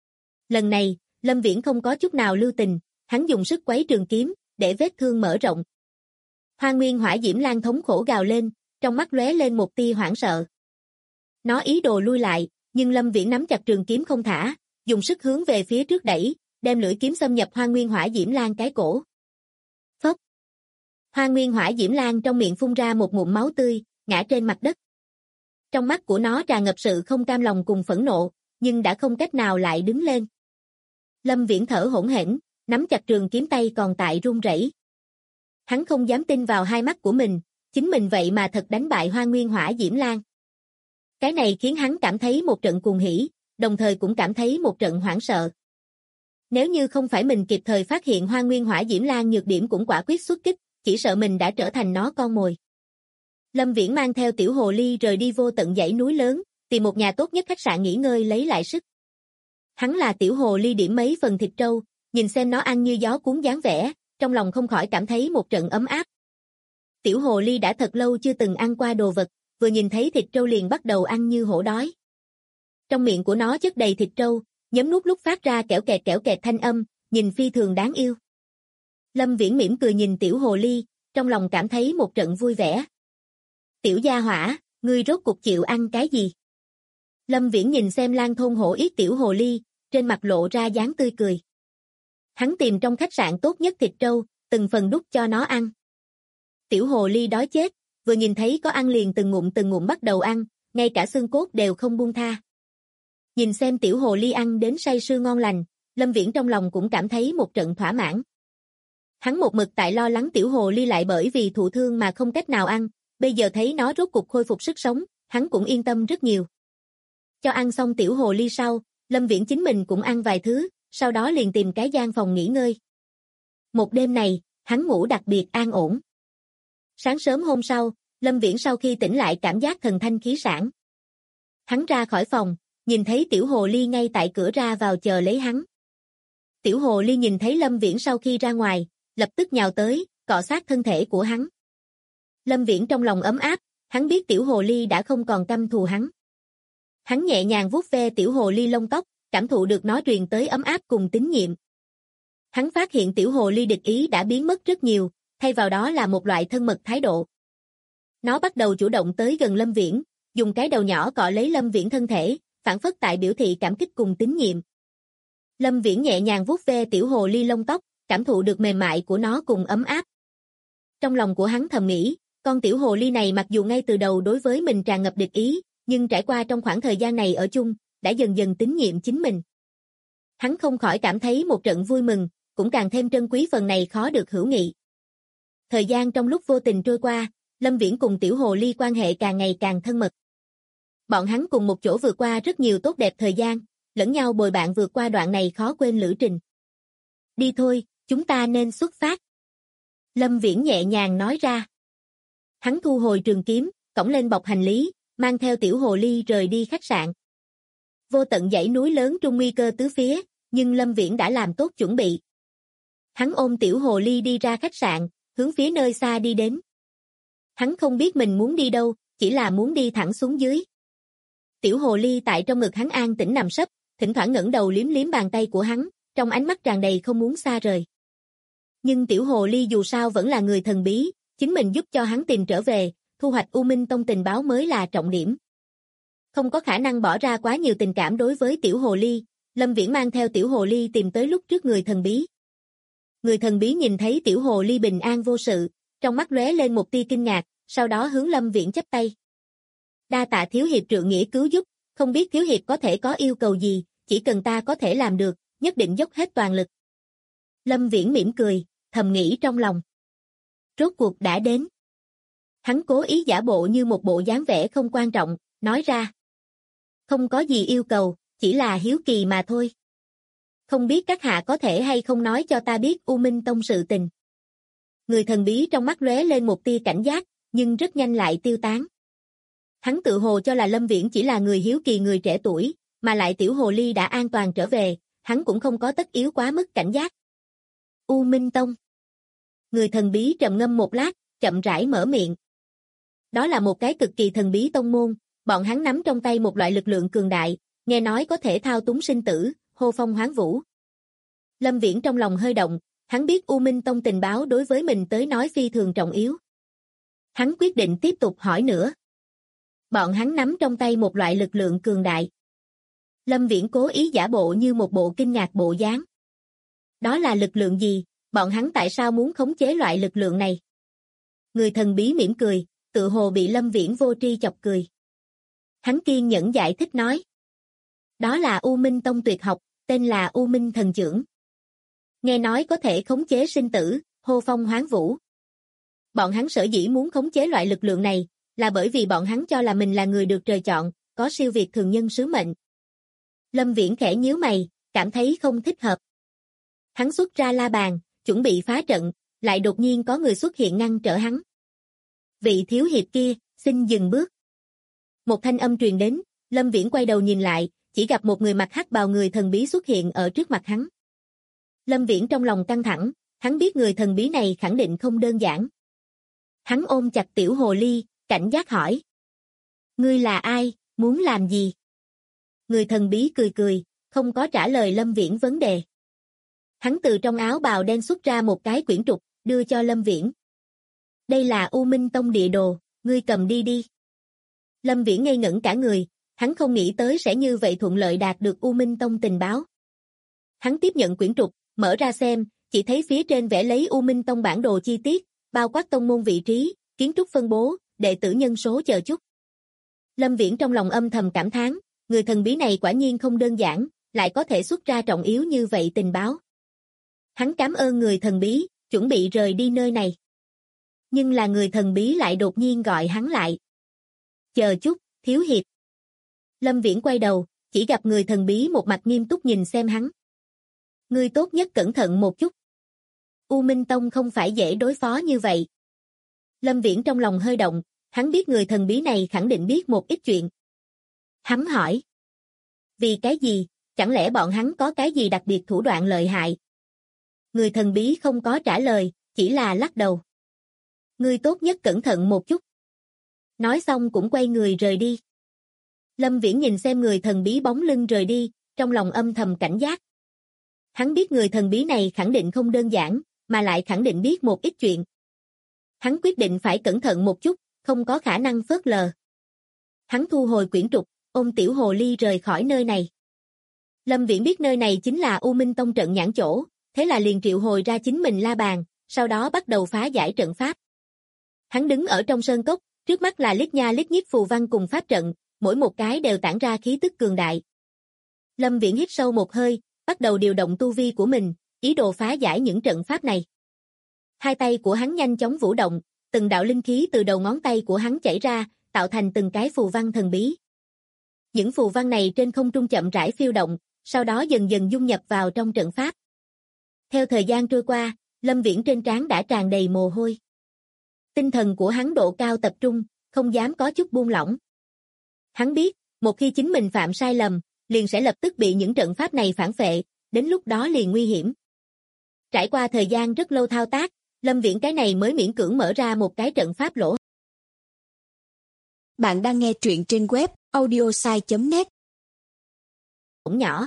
Lần này, Lâm Viễn không có chút nào lưu tình, hắn dùng sức quấy trường kiếm, để vết thương mở rộng. Hoa Nguyên Hỏa Diễm Lan thống khổ gào lên, trong mắt lóe lên một tia hoảng sợ. Nó ý đồ lui lại, nhưng Lâm Viễn nắm chặt trường kiếm không thả, dùng sức hướng về phía trước đẩy, đem lưỡi kiếm xâm nhập Hoa Nguyên Hỏa Diễm Lan cái cổ. Phốc. Hoa Nguyên Hỏa Diễm Lan trong miệng phun ra một ngụm máu tươi, ngã trên mặt đất. Trong mắt của nó tràn ngập sự không cam lòng cùng phẫn nộ, nhưng đã không cách nào lại đứng lên. Lâm Viễn thở hổn hển, nắm chặt trường kiếm tay còn tại run rẩy. Hắn không dám tin vào hai mắt của mình, chính mình vậy mà thật đánh bại Hoa Nguyên Hỏa Diễm Lan. Cái này khiến hắn cảm thấy một trận cuồng hỉ, đồng thời cũng cảm thấy một trận hoảng sợ. Nếu như không phải mình kịp thời phát hiện Hoa Nguyên Hỏa Diễm Lan nhược điểm cũng quả quyết xuất kích, chỉ sợ mình đã trở thành nó con mồi. Lâm Viễn mang theo tiểu hồ ly rời đi vô tận dãy núi lớn, tìm một nhà tốt nhất khách sạn nghỉ ngơi lấy lại sức. Hắn là tiểu hồ ly điểm mấy phần thịt trâu, nhìn xem nó ăn như gió cuốn dáng vẻ, trong lòng không khỏi cảm thấy một trận ấm áp. Tiểu hồ ly đã thật lâu chưa từng ăn qua đồ vật, vừa nhìn thấy thịt trâu liền bắt đầu ăn như hổ đói. Trong miệng của nó chất đầy thịt trâu, nhấm nuốt lúc phát ra kẽo kẹt thanh âm, nhìn phi thường đáng yêu. Lâm Viễn mỉm cười nhìn tiểu hồ ly, trong lòng cảm thấy một trận vui vẻ. Tiểu gia hỏa, ngươi rốt cuộc chịu ăn cái gì? Lâm Viễn nhìn xem Lan Thôn Hổ Yết tiểu hồ ly, trên mặt lộ ra dáng tươi cười. Hắn tìm trong khách sạn tốt nhất thịt trâu, từng phần đút cho nó ăn. Tiểu hồ ly đói chết, vừa nhìn thấy có ăn liền từng ngụm bắt đầu ăn, ngay cả xương cốt đều không buông tha. Nhìn xem tiểu hồ ly ăn đến say sưa ngon lành, Lâm Viễn trong lòng cũng cảm thấy một trận thỏa mãn. Hắn một mực tại lo lắng tiểu hồ ly lại bởi vì thụ thương mà không cách nào ăn, bây giờ thấy nó rốt cục khôi phục sức sống, hắn cũng yên tâm rất nhiều. Cho ăn xong tiểu hồ ly sau, Lâm Viễn chính mình cũng ăn vài thứ, sau đó liền tìm cái gian phòng nghỉ ngơi. Một đêm này, hắn ngủ đặc biệt an ổn. Sáng sớm hôm sau, Lâm Viễn sau khi tỉnh lại cảm giác thần thanh khí sảng. Hắn ra khỏi phòng, nhìn thấy tiểu hồ ly ngay tại cửa ra vào chờ lấy hắn. Tiểu hồ ly nhìn thấy Lâm Viễn sau khi ra ngoài, lập tức nhào tới, cọ sát thân thể của hắn. Lâm Viễn trong lòng ấm áp, hắn biết tiểu hồ ly đã không còn căm thù hắn. Hắn nhẹ nhàng vuốt ve tiểu hồ ly lông tóc, cảm thụ được nó truyền tới ấm áp cùng tín nhiệm. Hắn phát hiện tiểu hồ ly địch ý đã biến mất rất nhiều, thay vào đó là một loại thân mật thái độ. Nó bắt đầu chủ động tới gần Lâm Viễn, dùng cái đầu nhỏ cọ lấy Lâm Viễn thân thể, phản phất tại biểu thị cảm kích cùng tín nhiệm. Lâm Viễn nhẹ nhàng vuốt ve tiểu hồ ly lông tóc, cảm thụ được mềm mại của nó cùng ấm áp. Trong lòng của hắn thầm nghĩ, con tiểu hồ ly này mặc dù ngay từ đầu đối với mình tràn ngập địch ý, nhưng trải qua trong khoảng thời gian này ở chung, đã dần dần tín nhiệm chính mình. Hắn không khỏi cảm thấy một trận vui mừng, cũng càng thêm trân quý phần này khó được hữu nghị. Thời gian trong lúc vô tình trôi qua, Lâm Viễn cùng tiểu hồ ly quan hệ càng ngày càng thân mật. Bọn hắn cùng một chỗ vượt qua rất nhiều tốt đẹp thời gian, lẫn nhau bồi bạn vượt qua đoạn này khó quên lữ trình. Đi thôi, chúng ta nên xuất phát. Lâm Viễn nhẹ nhàng nói ra. Hắn thu hồi trường kiếm, cõng lên bọc hành lý, mang theo tiểu hồ ly rời đi khách sạn. Vô tận dãy núi lớn trung nguy cơ tứ phía, nhưng Lâm Viễn đã làm tốt chuẩn bị. Hắn ôm tiểu hồ ly đi ra khách sạn, hướng phía nơi xa đi đến. Hắn không biết mình muốn đi đâu, chỉ là muốn đi thẳng xuống dưới. Tiểu hồ ly tại trong ngực hắn an tĩnh nằm sấp, thỉnh thoảng ngẩng đầu liếm liếm bàn tay của hắn, trong ánh mắt tràn đầy không muốn xa rời. Nhưng tiểu hồ ly dù sao vẫn là người thần bí, chính mình giúp cho hắn tìm trở về, thu hoạch U Minh Tông tình báo mới là trọng điểm. Không có khả năng bỏ ra quá nhiều tình cảm đối với tiểu hồ ly, Lâm Viễn mang theo tiểu hồ ly tìm tới lúc trước người thần bí. Người thần bí nhìn thấy tiểu hồ ly bình an vô sự, trong mắt lóe lên một tia kinh ngạc, sau đó hướng Lâm Viễn chắp tay. Đa tạ thiếu hiệp trượng nghĩa cứu giúp, không biết thiếu hiệp có thể có yêu cầu gì, chỉ cần ta có thể làm được, nhất định dốc hết toàn lực. Lâm Viễn mỉm cười, thầm nghĩ trong lòng. Rốt cuộc đã đến. Hắn cố ý giả bộ như một bộ dáng vẻ không quan trọng, nói ra. Không có gì yêu cầu, chỉ là hiếu kỳ mà thôi. Không biết các hạ có thể hay không nói cho ta biết U Minh Tông sự tình. Người thần bí trong mắt lóe lên một tia cảnh giác, nhưng rất nhanh lại tiêu tán. Hắn tự hồ cho là Lâm Viễn chỉ là người hiếu kỳ người trẻ tuổi, mà lại tiểu hồ ly đã an toàn trở về, hắn cũng không có tất yếu quá mức cảnh giác. U Minh Tông. Người thần bí trầm ngâm một lát, chậm rãi mở miệng. Đó là một cái cực kỳ thần bí tông môn, bọn hắn nắm trong tay một loại lực lượng cường đại, nghe nói có thể thao túng sinh tử, hô phong hoán vũ. Lâm Viễn trong lòng hơi động, hắn biết U Minh Tông tình báo đối với mình tới nói phi thường trọng yếu. Hắn quyết định tiếp tục hỏi nữa. Bọn hắn nắm trong tay một loại lực lượng cường đại. Lâm Viễn cố ý giả bộ như một bộ kinh ngạc bộ dáng. Đó là lực lượng gì? Bọn hắn tại sao muốn khống chế loại lực lượng này? Người thần bí mỉm cười, tự hồ bị Lâm Viễn vô tri chọc cười. Hắn kiên nhẫn giải thích nói. Đó là U Minh Tông tuyệt học, tên là U Minh Thần Chưởng. Nghe nói có thể khống chế sinh tử, hô phong hoán vũ. Bọn hắn sở dĩ muốn khống chế loại lực lượng này, là bởi vì bọn hắn cho là mình là người được trời chọn, có siêu việt thường nhân sứ mệnh. Lâm Viễn khẽ nhíu mày, cảm thấy không thích hợp. Hắn xuất ra la bàn, chuẩn bị phá trận, lại đột nhiên có người xuất hiện ngăn trở hắn. Vị thiếu hiệp kia, xin dừng bước. Một thanh âm truyền đến, Lâm Viễn quay đầu nhìn lại, chỉ gặp một người mặc hắc bào người thần bí xuất hiện ở trước mặt hắn. Lâm Viễn trong lòng căng thẳng, hắn biết người thần bí này khẳng định không đơn giản. Hắn ôm chặt tiểu hồ ly, cảnh giác hỏi. Ngươi là ai, muốn làm gì? Người thần bí cười cười, không có trả lời Lâm Viễn vấn đề. Hắn từ trong áo bào đen xuất ra một cái quyển trục, đưa cho Lâm Viễn. Đây là U Minh Tông địa đồ, ngươi cầm đi đi. Lâm Viễn ngây ngẩn cả người, hắn không nghĩ tới sẽ như vậy thuận lợi đạt được U Minh Tông tình báo. Hắn tiếp nhận quyển trục, mở ra xem, chỉ thấy phía trên vẽ lấy U Minh Tông bản đồ chi tiết, bao quát tông môn vị trí, kiến trúc phân bố, đệ tử nhân số chờ chút. Lâm Viễn trong lòng âm thầm cảm thán, người thần bí này quả nhiên không đơn giản, lại có thể xuất ra trọng yếu như vậy tình báo. Hắn cảm ơn người thần bí, chuẩn bị rời đi nơi này. Nhưng là người thần bí lại đột nhiên gọi hắn lại. Chờ chút, thiếu hiệp. Lâm Viễn quay đầu, chỉ gặp người thần bí một mặt nghiêm túc nhìn xem hắn. Ngươi tốt nhất cẩn thận một chút. U Minh Tông không phải dễ đối phó như vậy. Lâm Viễn trong lòng hơi động, hắn biết người thần bí này khẳng định biết một ít chuyện. Hắn hỏi. Vì cái gì, chẳng lẽ bọn hắn có cái gì đặc biệt thủ đoạn lợi hại? Người thần bí không có trả lời, chỉ là lắc đầu. Ngươi tốt nhất cẩn thận một chút. Nói xong cũng quay người rời đi. Lâm Viễn nhìn xem người thần bí bóng lưng rời đi, trong lòng âm thầm cảnh giác. Hắn biết người thần bí này khẳng định không đơn giản, mà lại khẳng định biết một ít chuyện. Hắn quyết định phải cẩn thận một chút, không có khả năng phớt lờ. Hắn thu hồi quyển trục, ôm tiểu hồ ly rời khỏi nơi này. Lâm Viễn biết nơi này chính là U Minh Tông trận nhãn chỗ, thế là liền triệu hồi ra chính mình la bàn, sau đó bắt đầu phá giải trận pháp. Hắn đứng ở trong sơn cốc, trước mắt là lít nha lít nhít phù văn cùng pháp trận, mỗi một cái đều tản ra khí tức cường đại. Lâm Viễn hít sâu một hơi, bắt đầu điều động tu vi của mình, ý đồ phá giải những trận pháp này. Hai tay của hắn nhanh chóng vũ động, từng đạo linh khí từ đầu ngón tay của hắn chảy ra, tạo thành từng cái phù văn thần bí. Những phù văn này trên không trung chậm rãi phiêu động, sau đó dần dần dung nhập vào trong trận pháp. Theo thời gian trôi qua, Lâm Viễn trên trán đã tràn đầy mồ hôi. Tinh thần của hắn độ cao tập trung, không dám có chút buông lỏng. Hắn biết, một khi chính mình phạm sai lầm, liền sẽ lập tức bị những trận pháp này phản phệ, đến lúc đó liền nguy hiểm. Trải qua thời gian rất lâu thao tác, Lâm Viễn cái này mới miễn cưỡng mở ra một cái trận pháp lỗ. Bạn đang nghe truyện trên web audiosai.net. Cũng nhỏ.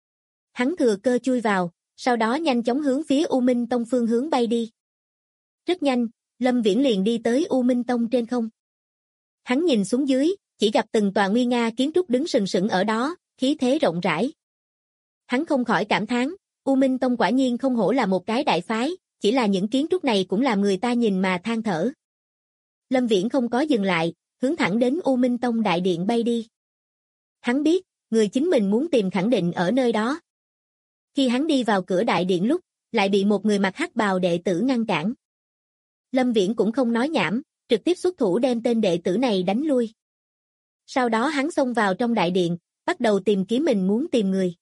Hắn thừa cơ chui vào, sau đó nhanh chóng hướng phía U Minh Tông phương hướng bay đi. Rất nhanh, Lâm Viễn liền đi tới U Minh Tông trên không. Hắn nhìn xuống dưới, chỉ gặp từng tòa nguy nga kiến trúc đứng sừng sững ở đó, khí thế rộng rãi. Hắn không khỏi cảm thán, U Minh Tông quả nhiên không hổ là một cái đại phái, chỉ là những kiến trúc này cũng làm người ta nhìn mà than thở. Lâm Viễn không có dừng lại, hướng thẳng đến U Minh Tông đại điện bay đi. Hắn biết, người chính mình muốn tìm khẳng định ở nơi đó. Khi hắn đi vào cửa đại điện lúc, lại bị một người mặc hắc bào đệ tử ngăn cản. Lâm Viễn cũng không nói nhảm, trực tiếp xuất thủ đem tên đệ tử này đánh lui. Sau đó hắn xông vào trong đại điện, bắt đầu tìm kiếm mình muốn tìm người.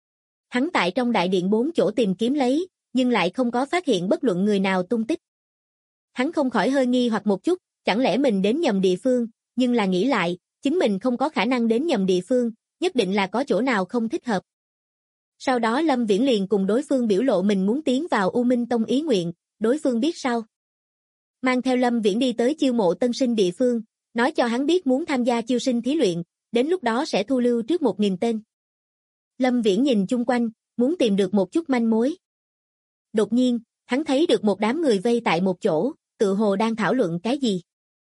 Hắn tại trong đại điện 4 chỗ tìm kiếm lấy, nhưng lại không có phát hiện bất luận người nào tung tích. Hắn không khỏi hơi nghi hoặc một chút, chẳng lẽ mình đến nhầm địa phương, nhưng là nghĩ lại, chính mình không có khả năng đến nhầm địa phương, nhất định là có chỗ nào không thích hợp. Sau đó Lâm Viễn liền cùng đối phương biểu lộ mình muốn tiến vào U Minh Tông ý nguyện, đối phương biết sau. Mang theo Lâm Viễn đi tới chiêu mộ tân sinh địa phương, nói cho hắn biết muốn tham gia chiêu sinh thí luyện, đến lúc đó sẽ thu lưu trước 1000 tên. Lâm Viễn nhìn chung quanh, muốn tìm được một chút manh mối. Đột nhiên, hắn thấy được một đám người vây tại một chỗ, tự hồ đang thảo luận cái gì.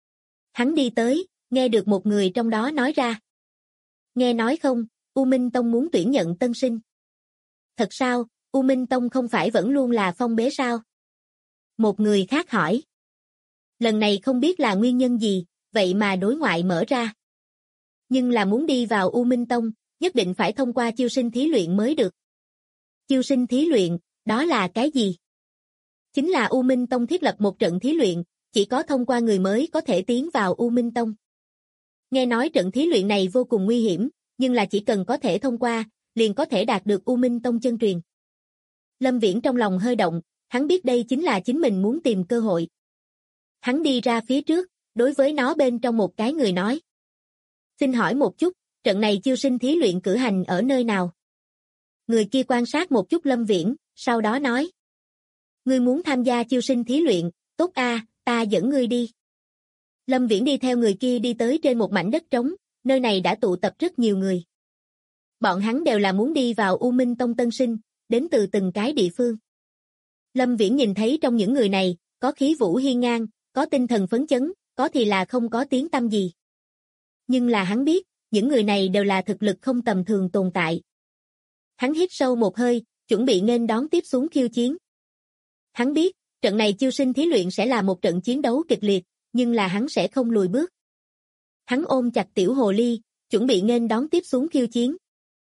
Hắn đi tới, nghe được một người trong đó nói ra. Nghe nói không, U Minh Tông muốn tuyển nhận tân sinh. Thật sao, U Minh Tông không phải vẫn luôn là phong bế sao? Một người khác hỏi. Lần này không biết là nguyên nhân gì, vậy mà đối ngoại mở ra. Nhưng là muốn đi vào U Minh Tông, nhất định phải thông qua chiêu sinh thí luyện mới được. Chiêu sinh thí luyện, đó là cái gì? Chính là U Minh Tông thiết lập một trận thí luyện, chỉ có thông qua người mới có thể tiến vào U Minh Tông. Nghe nói trận thí luyện này vô cùng nguy hiểm, nhưng là chỉ cần có thể thông qua, liền có thể đạt được U Minh Tông chân truyền. Lâm Viễn trong lòng hơi động, hắn biết đây chính là chính mình muốn tìm cơ hội. Hắn đi ra phía trước, đối với nó bên trong một cái người nói. Xin hỏi một chút, trận này chiêu sinh thí luyện cử hành ở nơi nào? Người kia quan sát một chút Lâm Viễn, sau đó nói. Ngươi muốn tham gia chiêu sinh thí luyện, tốt a, ta dẫn ngươi đi. Lâm Viễn đi theo người kia đi tới trên một mảnh đất trống, nơi này đã tụ tập rất nhiều người. Bọn hắn đều là muốn đi vào U Minh Tông tân sinh, đến từ từng cái địa phương. Lâm Viễn nhìn thấy trong những người này, có khí vũ hiên ngang, có tinh thần phấn chấn, có thì là không có tiếng tăm gì. Nhưng là hắn biết, những người này đều là thực lực không tầm thường tồn tại. Hắn hít sâu một hơi, chuẩn bị nghênh đón tiếp xuống khiêu chiến. Hắn biết, trận này chiêu sinh thí luyện sẽ là một trận chiến đấu kịch liệt, nhưng là hắn sẽ không lùi bước. Hắn ôm chặt tiểu hồ ly, chuẩn bị nghênh đón tiếp xuống khiêu chiến.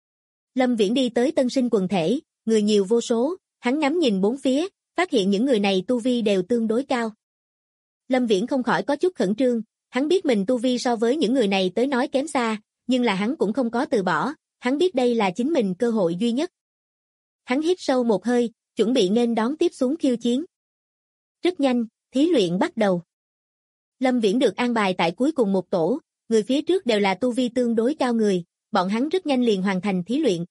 Lâm Viễn đi tới tân sinh quần thể, người nhiều vô số, hắn ngắm nhìn bốn phía, phát hiện những người này tu vi đều tương đối cao. Lâm Viễn không khỏi có chút khẩn trương, hắn biết mình tu vi so với những người này tới nói kém xa, nhưng là hắn cũng không có từ bỏ, hắn biết đây là chính mình cơ hội duy nhất. Hắn hít sâu một hơi, chuẩn bị nghênh đón tiếp xuống khiêu chiến. Rất nhanh, thí luyện bắt đầu. Lâm Viễn được an bài tại cuối cùng một tổ, người phía trước đều là tu vi tương đối cao người, bọn hắn rất nhanh liền hoàn thành thí luyện.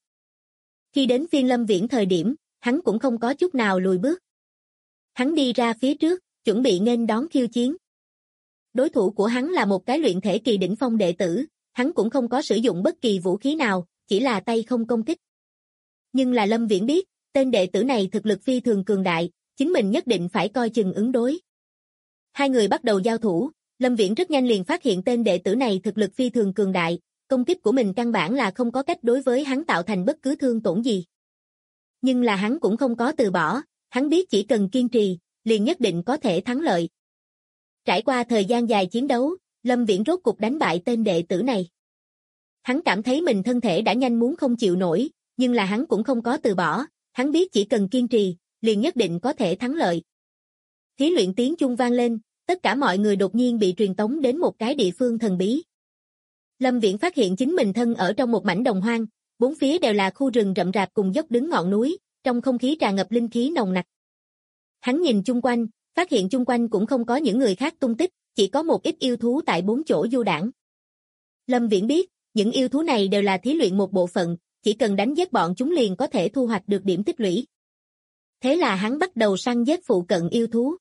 Khi đến phiên Lâm Viễn thời điểm, hắn cũng không có chút nào lùi bước. Hắn đi ra phía trước, chuẩn bị nghênh đón khiêu chiến. đối thủ của hắn là một cái luyện thể kỳ đỉnh phong đệ tử, hắn cũng không có sử dụng bất kỳ vũ khí nào, chỉ là tay không công kích. Nhưng là Lâm Viễn biết, tên đệ tử này thực lực phi thường cường đại, chính mình nhất định phải coi chừng ứng đối. Hai người bắt đầu giao thủ, Lâm Viễn rất nhanh liền phát hiện tên đệ tử này thực lực phi thường cường đại, công kích của mình căn bản là không có cách đối với hắn tạo thành bất cứ thương tổn gì. Nhưng là hắn cũng không có từ bỏ, hắn biết chỉ cần kiên trì, liền nhất định có thể thắng lợi. Trải qua thời gian dài chiến đấu, Lâm Viễn rốt cục đánh bại tên đệ tử này. Hắn cảm thấy mình thân thể đã nhanh muốn không chịu nổi, nhưng là hắn cũng không có từ bỏ, hắn biết chỉ cần kiên trì, liền nhất định có thể thắng lợi. Thí luyện tiếng chuông vang lên, tất cả mọi người đột nhiên bị truyền tống đến một cái địa phương thần bí. Lâm Viễn phát hiện chính mình thân ở trong một mảnh đồng hoang, bốn phía đều là khu rừng rậm rạp cùng dốc đứng ngọn núi, trong không khí tràn ngập linh khí nồng nặc. Hắn nhìn chung quanh, phát hiện chung quanh cũng không có những người khác tung tích, chỉ có một ít yêu thú tại bốn chỗ du đãng. Lâm Viễn biết, những yêu thú này đều là thí luyện một bộ phận, chỉ cần đánh giết bọn chúng liền có thể thu hoạch được điểm tích lũy. Thế là hắn bắt đầu săn giết phụ cận yêu thú.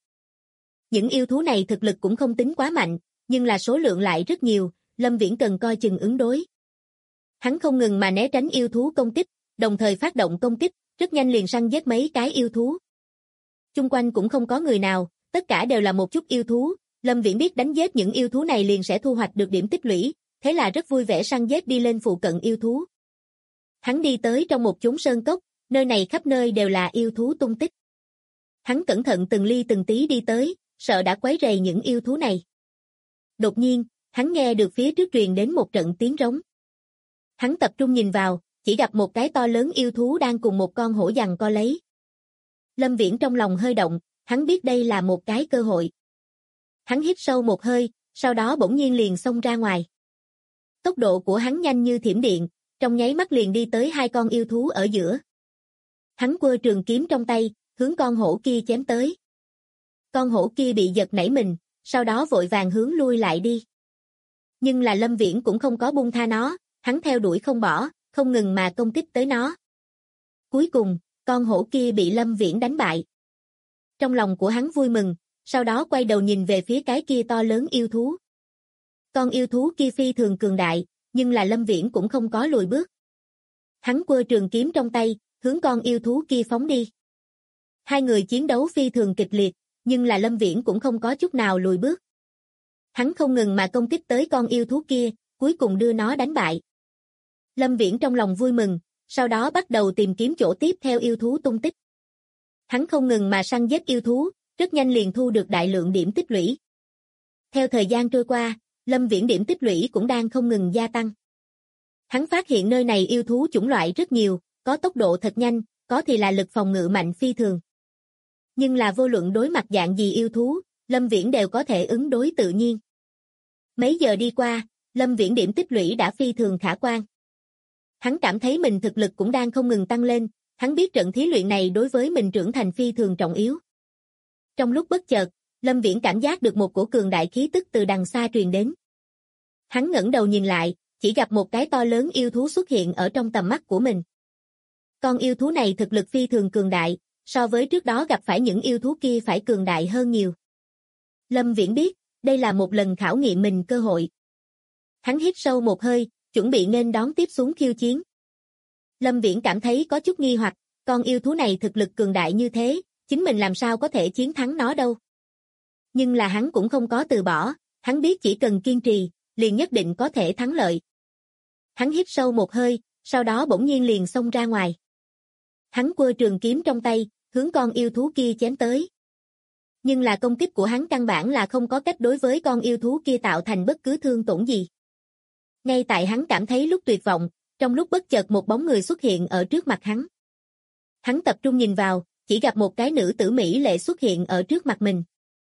Những yêu thú này thực lực cũng không tính quá mạnh, nhưng là số lượng lại rất nhiều, Lâm Viễn cần coi chừng ứng đối. Hắn không ngừng mà né tránh yêu thú công kích, đồng thời phát động công kích, rất nhanh liền săn giết mấy cái yêu thú. Chung quanh cũng không có người nào, tất cả đều là một chút yêu thú, Lâm Viễn biết đánh giết những yêu thú này liền sẽ thu hoạch được điểm tích lũy, thế là rất vui vẻ săn giết đi lên phụ cận yêu thú. Hắn đi tới trong một chốn sơn cốc, nơi này khắp nơi đều là yêu thú tung tích. Hắn cẩn thận từng ly từng tí đi tới, sợ đã quấy rầy những yêu thú này. Đột nhiên, hắn nghe được phía trước truyền đến một trận tiếng rống. Hắn tập trung nhìn vào, chỉ gặp một cái to lớn yêu thú đang cùng một con hổ giằng co lấy. Lâm Viễn trong lòng hơi động, hắn biết đây là một cái cơ hội. Hắn hít sâu một hơi, sau đó bỗng nhiên liền xông ra ngoài. Tốc độ của hắn nhanh như thiểm điện, trong nháy mắt liền đi tới hai con yêu thú ở giữa. Hắn quơ trường kiếm trong tay, hướng con hổ kia chém tới. Con hổ kia bị giật nảy mình, sau đó vội vàng hướng lui lại đi. Nhưng là Lâm Viễn cũng không có buông tha nó, hắn theo đuổi không bỏ, không ngừng mà công kích tới nó. Cuối cùng, con hổ kia bị Lâm Viễn đánh bại. Trong lòng của hắn vui mừng, sau đó quay đầu nhìn về phía cái kia to lớn yêu thú. Con yêu thú kia phi thường cường đại, nhưng là Lâm Viễn cũng không có lùi bước. Hắn quơ trường kiếm trong tay, hướng con yêu thú kia phóng đi. Hai người chiến đấu phi thường kịch liệt, nhưng là Lâm Viễn cũng không có chút nào lùi bước. Hắn không ngừng mà công kích tới con yêu thú kia, cuối cùng đưa nó đánh bại. Lâm Viễn trong lòng vui mừng, sau đó bắt đầu tìm kiếm chỗ tiếp theo yêu thú tung tích. Hắn không ngừng mà săn giết yêu thú, rất nhanh liền thu được đại lượng điểm tích lũy. Theo thời gian trôi qua, Lâm Viễn điểm tích lũy cũng đang không ngừng gia tăng. Hắn phát hiện nơi này yêu thú chủng loại rất nhiều, có tốc độ thật nhanh, có thì là lực phòng ngự mạnh phi thường. Nhưng là vô luận đối mặt dạng gì yêu thú, Lâm Viễn đều có thể ứng đối tự nhiên. Mấy giờ đi qua, Lâm Viễn điểm tích lũy đã phi thường khả quan. Hắn cảm thấy mình thực lực cũng đang không ngừng tăng lên, hắn biết trận thí luyện này đối với mình trưởng thành phi thường trọng yếu. Trong lúc bất chợt, Lâm Viễn cảm giác được một cổ cường đại khí tức từ đằng xa truyền đến. Hắn ngẩng đầu nhìn lại, chỉ gặp một cái to lớn yêu thú xuất hiện ở trong tầm mắt của mình. Con yêu thú này thực lực phi thường cường đại, so với trước đó gặp phải những yêu thú kia phải cường đại hơn nhiều. Lâm Viễn biết, đây là một lần khảo nghiệm mình cơ hội. Hắn hít sâu một hơi, chuẩn bị nghênh đón tiếp xuống khiêu chiến. Lâm Viễn cảm thấy có chút nghi hoặc, con yêu thú này thực lực cường đại như thế, chính mình làm sao có thể chiến thắng nó đâu. Nhưng là hắn cũng không có từ bỏ, hắn biết chỉ cần kiên trì, liền nhất định có thể thắng lợi. Hắn hít sâu một hơi, sau đó bỗng nhiên liền xông ra ngoài. Hắn quơ trường kiếm trong tay, hướng con yêu thú kia chém tới. Nhưng là công kích của hắn căn bản là không có cách đối với con yêu thú kia tạo thành bất cứ thương tổn gì. Ngay tại hắn cảm thấy lúc tuyệt vọng, trong lúc bất chợt một bóng người xuất hiện ở trước mặt hắn. Hắn tập trung nhìn vào, chỉ gặp một cái nữ tử mỹ lệ xuất hiện ở trước mặt mình.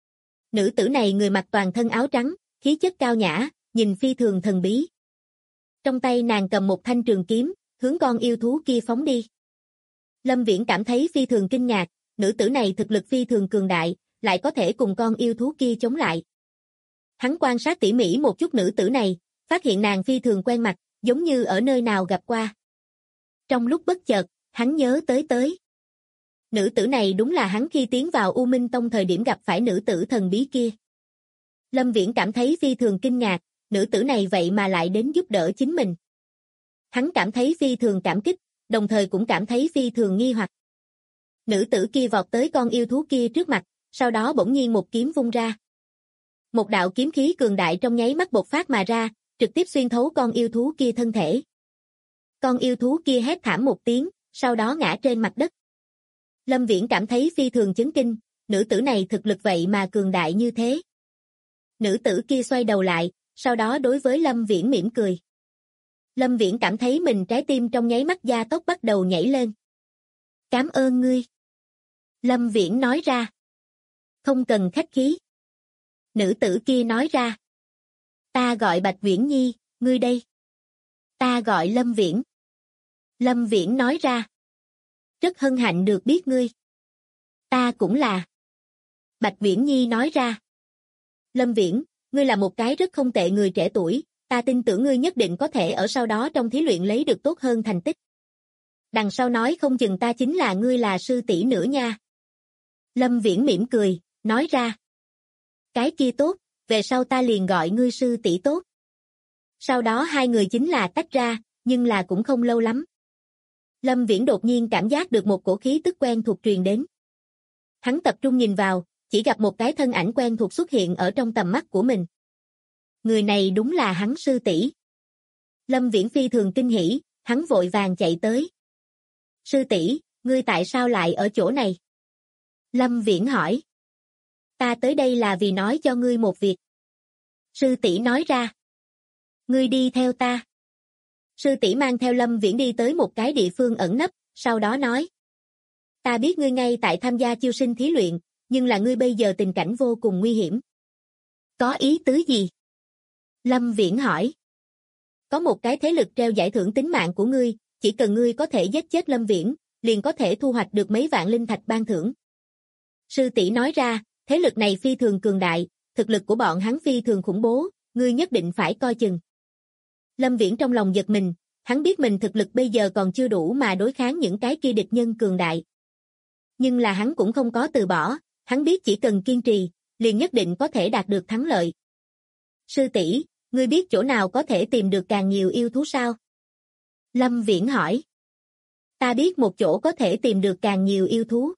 Nữ tử này người mặc toàn thân áo trắng, khí chất cao nhã, nhìn phi thường thần bí. Trong tay nàng cầm một thanh trường kiếm, hướng con yêu thú kia phóng đi. Lâm Viễn cảm thấy phi thường kinh ngạc, nữ tử này thực lực phi thường cường đại, lại có thể cùng con yêu thú kia chống lại. Hắn quan sát tỉ mỉ một chút nữ tử này, phát hiện nàng phi thường quen mặt, giống như ở nơi nào gặp qua. Trong lúc bất chợt, hắn nhớ tới. Nữ tử này đúng là hắn khi tiến vào U Minh Tông thời điểm gặp phải nữ tử thần bí kia. Lâm Viễn cảm thấy phi thường kinh ngạc, nữ tử này vậy mà lại đến giúp đỡ chính mình. Hắn cảm thấy phi thường cảm kích, đồng thời cũng cảm thấy phi thường nghi hoặc. Nữ tử kia vọt tới con yêu thú kia trước mặt, sau đó bỗng nhiên một kiếm vung ra. Một đạo kiếm khí cường đại trong nháy mắt bộc phát mà ra, trực tiếp xuyên thấu con yêu thú kia thân thể. Con yêu thú kia hét thảm một tiếng, sau đó ngã trên mặt đất. Lâm Viễn cảm thấy phi thường chấn kinh, nữ tử này thực lực vậy mà cường đại như thế. Nữ tử kia xoay đầu lại, sau đó đối với Lâm Viễn mỉm cười. Lâm Viễn cảm thấy mình trái tim trong nháy mắt da tóc bắt đầu nhảy lên. Cảm ơn ngươi. Lâm Viễn nói ra. Không cần khách khí. Nữ tử kia nói ra. Ta gọi Bạch Viễn Nhi, ngươi đây. Ta gọi Lâm Viễn. Lâm Viễn nói ra. Rất hân hạnh được biết ngươi. Ta cũng là. Bạch Viễn Nhi nói ra. Lâm Viễn, ngươi là một cái rất không tệ người trẻ tuổi, ta tin tưởng ngươi nhất định có thể ở sau đó trong thí luyện lấy được tốt hơn thành tích. Đằng sau nói không chừng ta chính là ngươi là sư tỷ nữa nha. Lâm Viễn mỉm cười, nói ra. Cái kia tốt, về sau ta liền gọi ngươi sư tỷ tốt. Sau đó hai người chính là tách ra, nhưng là cũng không lâu lắm. Lâm Viễn đột nhiên cảm giác được một cổ khí tức quen thuộc truyền đến. Hắn tập trung nhìn vào, chỉ gặp một cái thân ảnh quen thuộc xuất hiện ở trong tầm mắt của mình. Người này đúng là hắn sư tỷ. Lâm Viễn phi thường kinh hỉ, hắn vội vàng chạy tới. Sư tỷ, ngươi tại sao lại ở chỗ này? Lâm Viễn hỏi. Ta tới đây là vì nói cho ngươi một việc. Sư tỷ nói ra. Ngươi đi theo ta. Sư tỷ mang theo Lâm Viễn đi tới một cái địa phương ẩn nấp, sau đó nói. Ta biết ngươi ngay tại tham gia chiêu sinh thí luyện, nhưng là ngươi bây giờ tình cảnh vô cùng nguy hiểm. Có ý tứ gì? Lâm Viễn hỏi. Có một cái thế lực treo giải thưởng tính mạng của ngươi, chỉ cần ngươi có thể giết chết Lâm Viễn, liền có thể thu hoạch được mấy vạn linh thạch ban thưởng. Sư tỷ nói ra, thế lực này phi thường cường đại, thực lực của bọn hắn phi thường khủng bố, ngươi nhất định phải coi chừng. Lâm Viễn trong lòng giật mình, hắn biết mình thực lực bây giờ còn chưa đủ mà đối kháng những cái kia địch nhân cường đại. Nhưng là hắn cũng không có từ bỏ, hắn biết chỉ cần kiên trì, liền nhất định có thể đạt được thắng lợi. Sư tỷ, ngươi biết chỗ nào có thể tìm được càng nhiều yêu thú sao? Lâm Viễn hỏi. Ta biết một chỗ có thể tìm được càng nhiều yêu thú.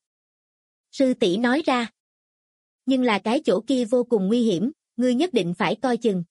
Sư tỷ nói ra. Nhưng là cái chỗ kia vô cùng nguy hiểm, ngươi nhất định phải coi chừng.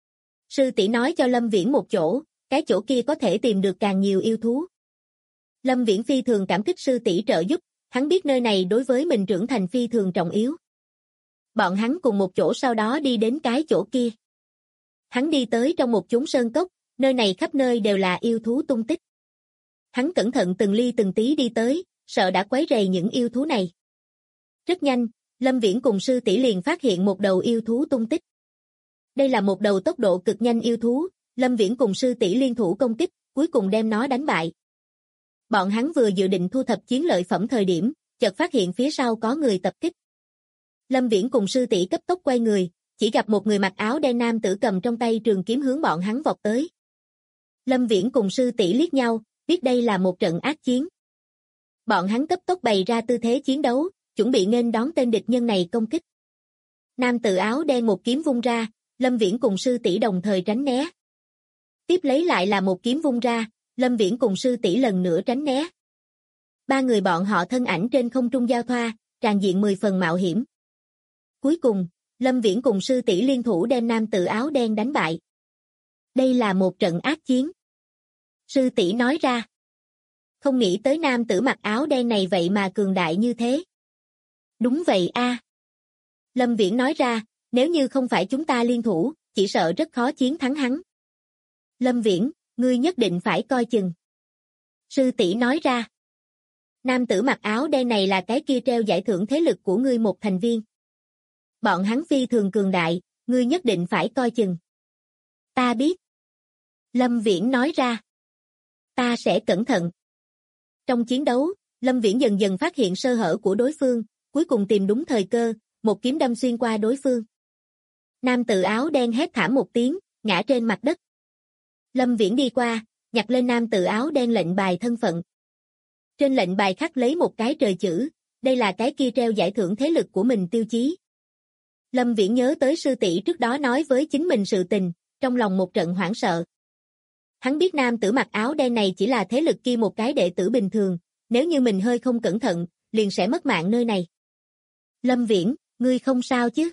Sư tỷ nói cho Lâm Viễn một chỗ, cái chỗ kia có thể tìm được càng nhiều yêu thú. Lâm Viễn phi thường cảm kích sư tỷ trợ giúp, hắn biết nơi này đối với mình trưởng thành phi thường trọng yếu. Bọn hắn cùng một chỗ sau đó đi đến cái chỗ kia. Hắn đi tới trong một chốn sơn cốc, nơi này khắp nơi đều là yêu thú tung tích. Hắn cẩn thận từng ly từng tí đi tới, sợ đã quấy rầy những yêu thú này. Rất nhanh, Lâm Viễn cùng sư tỷ liền phát hiện một đầu yêu thú tung tích. Đây là một đầu tốc độ cực nhanh yêu thú, Lâm Viễn cùng sư tỷ liên thủ công kích, cuối cùng đem nó đánh bại. Bọn hắn vừa dự định thu thập chiến lợi phẩm thời điểm, chợt phát hiện phía sau có người tập kích. Lâm Viễn cùng sư tỷ cấp tốc quay người, chỉ gặp một người mặc áo đen nam tử cầm trong tay trường kiếm hướng bọn hắn vọt tới. Lâm Viễn cùng sư tỷ liếc nhau, biết đây là một trận ác chiến. Bọn hắn cấp tốc bày ra tư thế chiến đấu, chuẩn bị nghênh đón tên địch nhân này công kích. Nam tử áo đen một kiếm vung ra, Lâm Viễn cùng sư tỷ đồng thời tránh né. Tiếp lấy lại là một kiếm vung ra, Lâm Viễn cùng sư tỷ lần nữa tránh né. Ba người bọn họ thân ảnh trên không trung giao thoa, tràn diện 10 phần mạo hiểm. Cuối cùng, Lâm Viễn cùng sư tỷ liên thủ đem nam tử áo đen đánh bại. Đây là một trận ác chiến. Sư tỷ nói ra. Không nghĩ tới nam tử mặc áo đen này vậy mà cường đại như thế. Đúng vậy a. Lâm Viễn nói ra, nếu như không phải chúng ta liên thủ, chỉ sợ rất khó chiến thắng hắn. Lâm Viễn, ngươi nhất định phải coi chừng. Sư tỷ nói ra. Nam tử mặc áo đen này là cái kia treo giải thưởng thế lực của ngươi một thành viên. Bọn hắn phi thường cường đại, ngươi nhất định phải coi chừng. Ta biết. Lâm Viễn nói ra. Ta sẽ cẩn thận. Trong chiến đấu, Lâm Viễn dần dần phát hiện sơ hở của đối phương, cuối cùng tìm đúng thời cơ, một kiếm đâm xuyên qua đối phương. Nam tử áo đen hét thảm một tiếng, ngã trên mặt đất. Lâm Viễn đi qua, nhặt lên nam tử áo đen lệnh bài thân phận. Trên lệnh bài khắc lấy một cái trời chữ, đây là cái kia treo giải thưởng thế lực của mình tiêu chí. Lâm Viễn nhớ tới sư tỷ trước đó nói với chính mình sự tình, trong lòng một trận hoảng sợ. Hắn biết nam tử mặc áo đen này chỉ là thế lực kia một cái đệ tử bình thường, nếu như mình hơi không cẩn thận, liền sẽ mất mạng nơi này. Lâm Viễn, ngươi không sao chứ?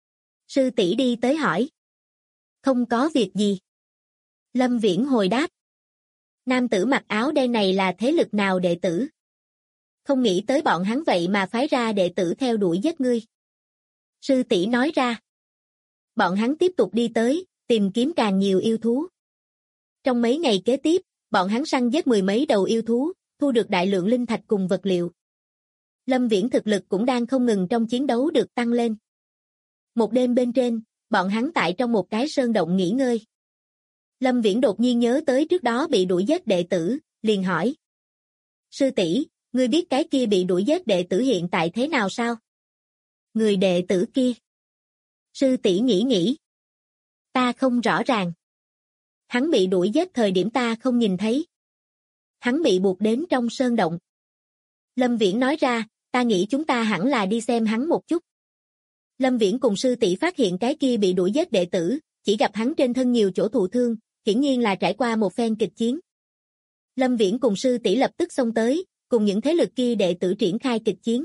Sư tỷ đi tới hỏi. Không có việc gì. Lâm Viễn hồi đáp. Nam tử mặc áo đen này là thế lực nào đệ tử? Không nghĩ tới bọn hắn vậy mà phái ra đệ tử theo đuổi giết ngươi. Sư tỷ nói ra. Bọn hắn tiếp tục đi tới, tìm kiếm càng nhiều yêu thú. Trong mấy ngày kế tiếp, bọn hắn săn giết 10 mấy đầu yêu thú, thu được đại lượng linh thạch cùng vật liệu. Lâm Viễn thực lực cũng đang không ngừng trong chiến đấu được tăng lên. Một đêm bên trên, bọn hắn tại trong một cái sơn động nghỉ ngơi. Lâm Viễn đột nhiên nhớ tới trước đó bị đuổi giết đệ tử, liền hỏi. Sư tỷ, ngươi biết cái kia bị đuổi giết đệ tử hiện tại thế nào sao? Người đệ tử kia. Sư tỷ nghĩ. Ta không rõ ràng. Hắn bị đuổi giết thời điểm ta không nhìn thấy. Hắn bị buộc đến trong sơn động. Lâm Viễn nói ra, ta nghĩ chúng ta hẳn là đi xem hắn một chút. Lâm Viễn cùng sư tỷ phát hiện cái kia bị đuổi giết đệ tử, chỉ gặp hắn trên thân nhiều chỗ thụ thương, hiển nhiên là trải qua một phen kịch chiến. Lâm Viễn cùng sư tỷ lập tức xông tới, cùng những thế lực kia đệ tử triển khai kịch chiến.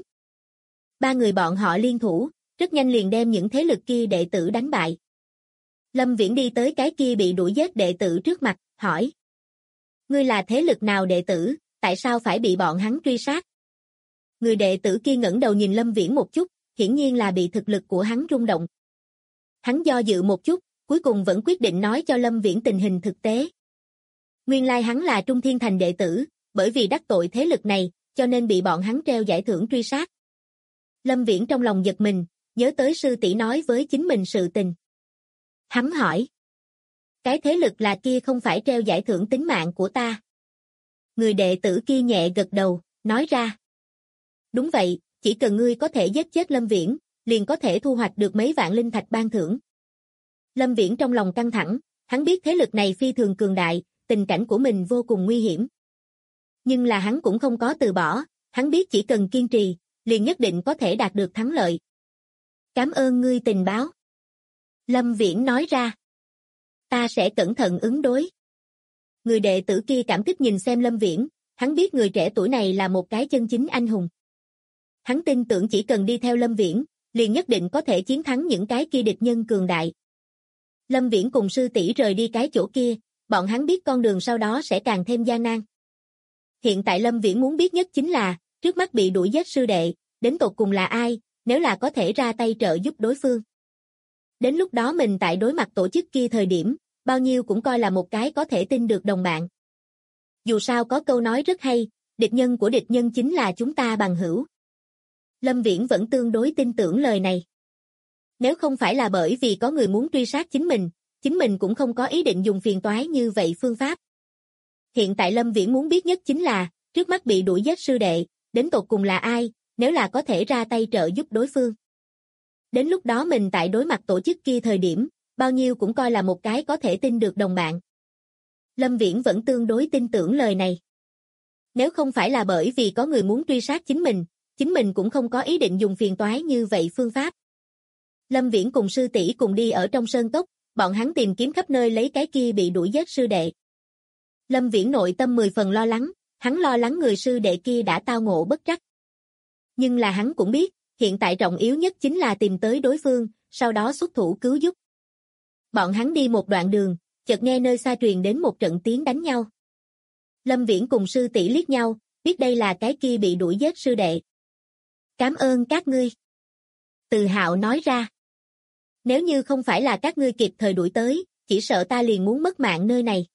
Ba người bọn họ liên thủ, rất nhanh liền đem những thế lực kia đệ tử đánh bại. Lâm Viễn đi tới cái kia bị đuổi giết đệ tử trước mặt, hỏi. Ngươi là thế lực nào đệ tử, tại sao phải bị bọn hắn truy sát? Người đệ tử kia ngẩng đầu nhìn Lâm Viễn một chút, hiển nhiên là bị thực lực của hắn rung động. Hắn do dự một chút, cuối cùng vẫn quyết định nói cho Lâm Viễn tình hình thực tế. Nguyên lai hắn là Trung Thiên Thành đệ tử, bởi vì đắc tội thế lực này, cho nên bị bọn hắn treo giải thưởng truy sát. Lâm Viễn trong lòng giật mình, nhớ tới sư tỷ nói với chính mình sự tình. Hắn hỏi. Cái thế lực là kia không phải treo giải thưởng tính mạng của ta. Người đệ tử kia nhẹ gật đầu, nói ra. Đúng vậy, chỉ cần ngươi có thể giết chết Lâm Viễn, liền có thể thu hoạch được mấy vạn linh thạch ban thưởng. Lâm Viễn trong lòng căng thẳng, hắn biết thế lực này phi thường cường đại, tình cảnh của mình vô cùng nguy hiểm. Nhưng là hắn cũng không có từ bỏ, hắn biết chỉ cần kiên trì, liền nhất định có thể đạt được thắng lợi. Cảm ơn ngươi tình báo. Lâm Viễn nói ra. Ta sẽ cẩn thận ứng đối. Người đệ tử kia cảm kích nhìn xem Lâm Viễn, hắn biết người trẻ tuổi này là một cái chân chính anh hùng. Hắn tin tưởng chỉ cần đi theo Lâm Viễn, liền nhất định có thể chiến thắng những cái kia địch nhân cường đại. Lâm Viễn cùng sư tỷ rời đi cái chỗ kia, bọn hắn biết con đường sau đó sẽ càng thêm gian nan. Hiện tại Lâm Viễn muốn biết nhất chính là, trước mắt bị đuổi giết sư đệ, đến tột cùng là ai, nếu là có thể ra tay trợ giúp đối phương. Đến lúc đó mình tại đối mặt tổ chức kia thời điểm, bao nhiêu cũng coi là một cái có thể tin được đồng bạn. Dù sao có câu nói rất hay, địch nhân của địch nhân chính là chúng ta bằng hữu. Lâm Viễn vẫn tương đối tin tưởng lời này. Nếu không phải là bởi vì có người muốn truy sát chính mình cũng không có ý định dùng phiền toái như vậy phương pháp. Hiện tại Lâm Viễn muốn biết nhất chính là, trước mắt bị đuổi giết sư đệ, đến tột cùng là ai, nếu là có thể ra tay trợ giúp đối phương. Đến lúc đó mình tại đối mặt tổ chức kia thời điểm, bao nhiêu cũng coi là một cái có thể tin được đồng bạn. Lâm Viễn vẫn tương đối tin tưởng lời này. Nếu không phải là bởi vì có người muốn truy sát chính mình cũng không có ý định dùng phiền toái như vậy phương pháp. Lâm Viễn cùng sư tỷ cùng đi ở trong sơn cốc, bọn hắn tìm kiếm khắp nơi lấy cái kia bị đuổi giết sư đệ. Lâm Viễn nội tâm 10 phần lo lắng, hắn lo lắng người sư đệ kia đã tao ngộ bất trắc. Nhưng là hắn cũng biết, hiện tại trọng yếu nhất chính là tìm tới đối phương, sau đó xuất thủ cứu giúp. Bọn hắn đi một đoạn đường, chợt nghe nơi xa truyền đến một trận tiếng đánh nhau. Lâm Viễn cùng sư tỷ liếc nhau, biết đây là cái kia bị đuổi giết sư đệ. Cảm ơn các ngươi. Từ Hạo nói ra. Nếu như không phải là các ngươi kịp thời đuổi tới, chỉ sợ ta liền muốn mất mạng nơi này.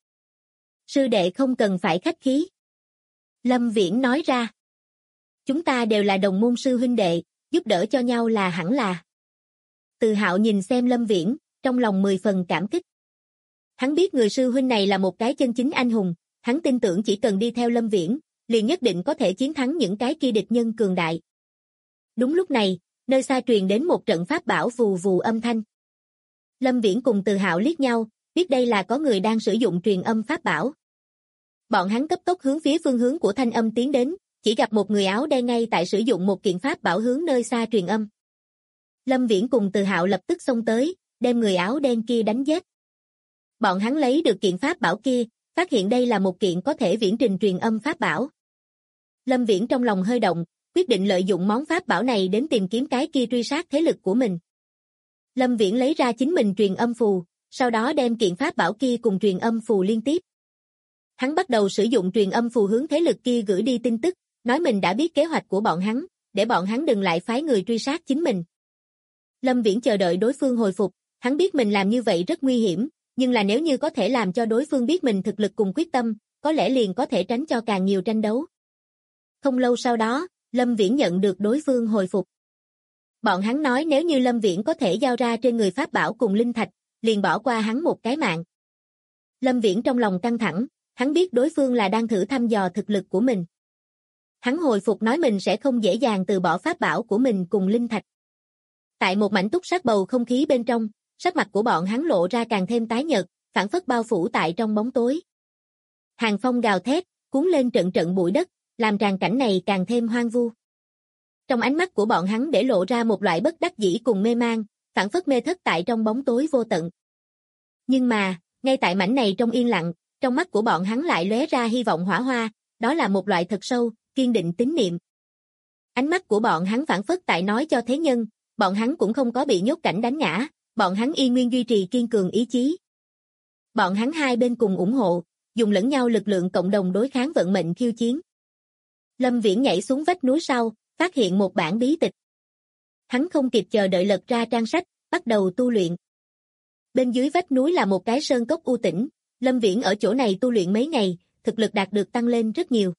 Sư đệ không cần phải khách khí. Lâm Viễn nói ra. Chúng ta đều là đồng môn sư huynh đệ, giúp đỡ cho nhau là hẳn là. Từ Hạo nhìn xem Lâm Viễn, trong lòng 10 phần cảm kích. Hắn biết người sư huynh này là một cái chân chính anh hùng, hắn tin tưởng chỉ cần đi theo Lâm Viễn, liền nhất định có thể chiến thắng những cái kia địch nhân cường đại. Đúng lúc này, nơi xa truyền đến một trận pháp bảo vù vù âm thanh. Lâm Viễn cùng Từ Hạo liếc nhau, biết đây là có người đang sử dụng truyền âm pháp bảo. Bọn hắn cấp tốc hướng phía phương hướng của thanh âm tiến đến, chỉ gặp một người áo đen ngay tại sử dụng một kiện pháp bảo hướng nơi xa truyền âm. Lâm Viễn cùng Từ Hạo lập tức xông tới, đem người áo đen kia đánh giết. Bọn hắn lấy được kiện pháp bảo kia, phát hiện đây là một kiện có thể viễn trình truyền âm pháp bảo. Lâm Viễn trong lòng hơi động, quyết định lợi dụng món pháp bảo này đến tìm kiếm cái kia truy sát thế lực của mình. Lâm Viễn lấy ra chính mình truyền âm phù, sau đó đem kiện pháp bảo kia cùng truyền âm phù liên tiếp. Hắn bắt đầu sử dụng truyền âm phù hướng thế lực kia gửi đi tin tức, nói mình đã biết kế hoạch của bọn hắn, để bọn hắn đừng lại phái người truy sát chính mình. Lâm Viễn chờ đợi đối phương hồi phục, hắn biết mình làm như vậy rất nguy hiểm, nhưng là nếu như có thể làm cho đối phương biết mình thực lực cùng quyết tâm, có lẽ liền có thể tránh cho càng nhiều tranh đấu. Không lâu sau đó, Lâm Viễn nhận được đối phương hồi phục. Bọn hắn nói nếu như Lâm Viễn có thể giao ra trên người pháp bảo cùng linh thạch, liền bỏ qua hắn một cái mạng. Lâm Viễn trong lòng căng thẳng, hắn biết đối phương là đang thử thăm dò thực lực của mình. Hắn hồi phục nói mình sẽ không dễ dàng từ bỏ pháp bảo của mình cùng linh thạch. Tại một mảnh túc sát bầu không khí bên trong, sắc mặt của bọn hắn lộ ra càng thêm tái nhợt, phảng phất bao phủ tại trong bóng tối. Hàng phong gào thét, cuốn lên trận trận bụi đất, làm tràng cảnh này càng thêm hoang vu. Trong ánh mắt của bọn hắn để lộ ra một loại bất đắc dĩ cùng mê mang, phảng phất mê thất tại trong bóng tối vô tận. Nhưng mà, ngay tại mảnh này trong yên lặng, trong mắt của bọn hắn lại lóe ra hy vọng hỏa hoa, đó là một loại thật sâu, kiên định tín niệm. Ánh mắt của bọn hắn phảng phất tại nói cho thế nhân, bọn hắn cũng không có bị nhốt cảnh đánh ngã, bọn hắn y nguyên duy trì kiên cường ý chí. Bọn hắn hai bên cùng ủng hộ, dùng lẫn nhau lực lượng cộng đồng đối kháng vận mệnh khiêu chiến. Lâm Viễn nhảy xuống vách núi sau, phát hiện một bản bí tịch. Hắn không kịp chờ đợi lật ra trang sách, bắt đầu tu luyện. Bên dưới vách núi là một cái sơn cốc u tĩnh, Lâm Viễn ở chỗ này tu luyện mấy ngày, thực lực đạt được tăng lên rất nhiều.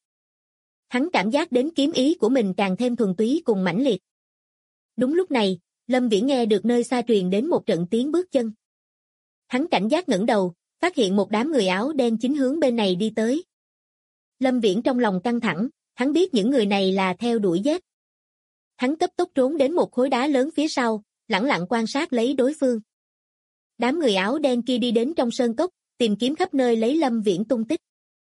Hắn cảm giác đến kiếm ý của mình càng thêm thuần túy cùng mãnh liệt. Đúng lúc này, Lâm Viễn nghe được nơi xa truyền đến một trận tiếng bước chân. Hắn cảnh giác ngẩng đầu, phát hiện một đám người áo đen chính hướng bên này đi tới. Lâm Viễn trong lòng căng thẳng, hắn biết những người này là theo đuổi giết. Hắn cấp tốc trốn đến một khối đá lớn phía sau, lẳng lặng quan sát lấy đối phương. Đám người áo đen kia đi đến trong sơn cốc, tìm kiếm khắp nơi lấy Lâm Viễn tung tích.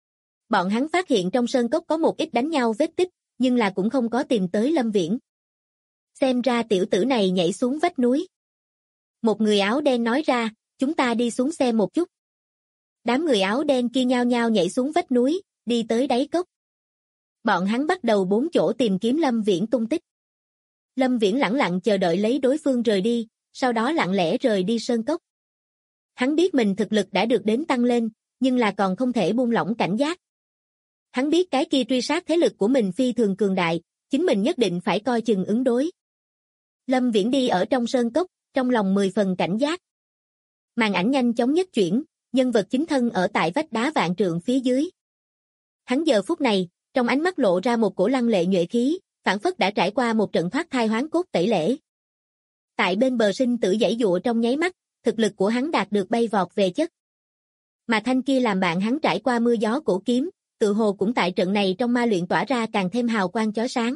Bọn hắn phát hiện trong sơn cốc có một ít đánh nhau vết tích, nhưng là cũng không có tìm tới Lâm Viễn. Xem ra tiểu tử này nhảy xuống vách núi. Một người áo đen nói ra, chúng ta đi xuống xem một chút. Đám người áo đen kia nhao nhao nhảy xuống vách núi, đi tới đáy cốc. Bọn hắn bắt đầu bốn chỗ tìm kiếm Lâm Viễn tung tích. Lâm Viễn lẳng lặng chờ đợi lấy đối phương rời đi, sau đó lặng lẽ rời đi sơn cốc. Hắn biết mình thực lực đã được đến tăng lên, nhưng là còn không thể buông lỏng cảnh giác. Hắn biết cái kia truy sát thế lực của mình phi thường cường đại, chính mình nhất định phải coi chừng ứng đối. Lâm Viễn đi ở trong sơn cốc, trong lòng 10 phần cảnh giác. Màn ảnh nhanh chóng nhất chuyển, nhân vật chính thân ở tại vách đá vạn trượng phía dưới. Hắn giờ phút này, trong ánh mắt lộ ra một cổ lăng lệ nhuệ khí, phảng phất đã trải qua một trận thoát thai hoán cốt tẩy lễ. Tại bên bờ sinh tử giãy giụa trong nháy mắt, thực lực của hắn đạt được bay vọt về chất. Mà thanh kia làm bạn hắn trải qua mưa gió cổ kiếm, tự hồ cũng tại trận này trong ma luyện tỏa ra càng thêm hào quang chói sáng.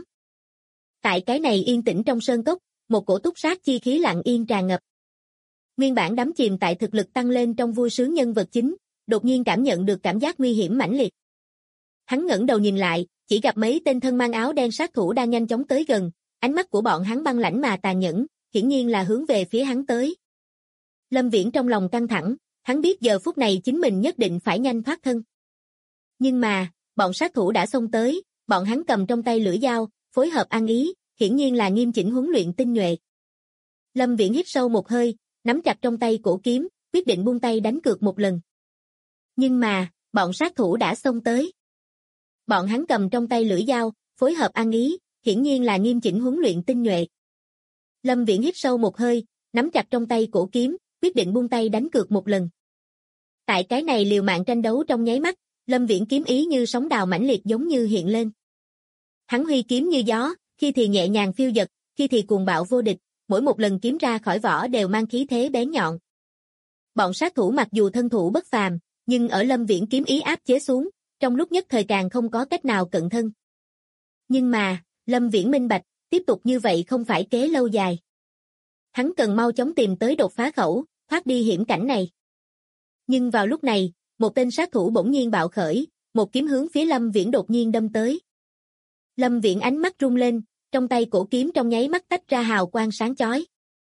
Tại cái này yên tĩnh trong sơn cốc, một cổ túc sát chi khí lặng yên tràn ngập. Nguyên bản đắm chìm tại thực lực tăng lên trong vui sướng nhân vật chính, đột nhiên cảm nhận được cảm giác nguy hiểm mãnh liệt. Hắn ngẩng đầu nhìn lại, chỉ gặp mấy tên thân mang áo đen sát thủ đang nhanh chóng tới gần, ánh mắt của bọn hắn băng lãnh mà tàn nhẫn, hiển nhiên là hướng về phía hắn tới. Lâm Viễn trong lòng căng thẳng, hắn biết giờ phút này chính mình nhất định phải nhanh thoát thân. Nhưng mà, bọn sát thủ đã xông tới, bọn hắn cầm trong tay lưỡi dao, phối hợp ăn ý, hiển nhiên là nghiêm chỉnh huấn luyện tinh nhuệ. Lâm Viễn hít sâu một hơi, nắm chặt trong tay cổ kiếm, quyết định buông tay đánh cược một lần. Nhưng mà, bọn sát thủ đã xông tới. Bọn hắn cầm trong tay lưỡi dao, phối hợp ăn ý, hiển nhiên là nghiêm chỉnh huấn luyện tinh nhuệ. Lâm Viễn hít sâu một hơi, nắm chặt trong tay cổ kiếm, quyết định buông tay đánh cược một lần. Tại cái này liều mạng tranh đấu trong nháy mắt, Lâm Viễn kiếm ý như sóng đào mãnh liệt giống như hiện lên. Hắn huy kiếm như gió, khi thì nhẹ nhàng phiêu dật, khi thì cuồng bạo vô địch, mỗi một lần kiếm ra khỏi vỏ đều mang khí thế bén nhọn. Bọn sát thủ mặc dù thân thủ bất phàm, nhưng ở Lâm Viễn kiếm ý áp chế xuống, trong lúc nhất thời càng không có cách nào cận thân. Nhưng mà, Lâm Viễn minh bạch, tiếp tục như vậy không phải kế lâu dài. Hắn cần mau chóng tìm tới đột phá khẩu, thoát đi hiểm cảnh này. Nhưng vào lúc này, một tên sát thủ bỗng nhiên bạo khởi, một kiếm hướng phía Lâm Viễn đột nhiên đâm tới. Lâm Viễn ánh mắt rung lên, trong tay cổ kiếm trong nháy mắt tách ra hào quang sáng chói.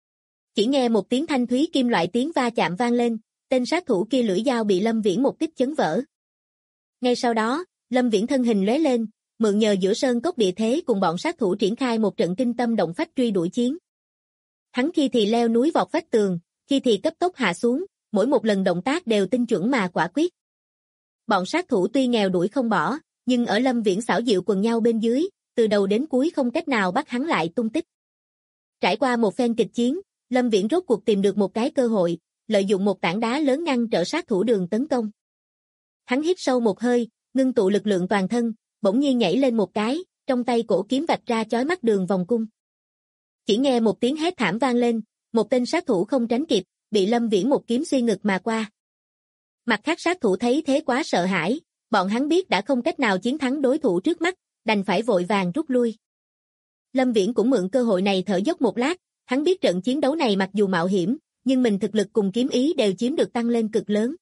Chỉ nghe một tiếng thanh thúy kim loại tiếng va chạm vang lên, tên sát thủ kia lưỡi dao bị Lâm Viễn một kích chấn vỡ. Ngay sau đó, Lâm Viễn thân hình lóe lên, mượn nhờ giữa sơn cốc địa thế cùng bọn sát thủ triển khai một trận kinh tâm động phách truy đuổi chiến. Hắn khi thì leo núi vọt vách tường, khi thì cấp tốc hạ xuống, mỗi một lần động tác đều tinh chuẩn mà quả quyết. Bọn sát thủ tuy nghèo đuổi không bỏ, nhưng ở Lâm Viễn xảo diệu quần nhau bên dưới, từ đầu đến cuối không cách nào bắt hắn lại tung tích. Trải qua một phen kịch chiến, Lâm Viễn rốt cuộc tìm được một cái cơ hội, lợi dụng một tảng đá lớn ngăn trở sát thủ Đường tấn công. Hắn hít sâu một hơi, ngưng tụ lực lượng toàn thân, bỗng nhiên nhảy lên một cái, trong tay cổ kiếm vạch ra chói mắt đường vòng cung. Chỉ nghe một tiếng hét thảm vang lên, một tên sát thủ không tránh kịp, bị Lâm Viễn một kiếm xuyên ngực mà qua. Mặt khác sát thủ thấy thế quá sợ hãi, bọn hắn biết đã không cách nào chiến thắng đối thủ trước mắt, đành phải vội vàng rút lui. Lâm Viễn cũng mượn cơ hội này thở dốc một lát, hắn biết trận chiến đấu này mặc dù mạo hiểm, nhưng mình thực lực cùng kiếm ý đều chiếm được tăng lên cực lớn.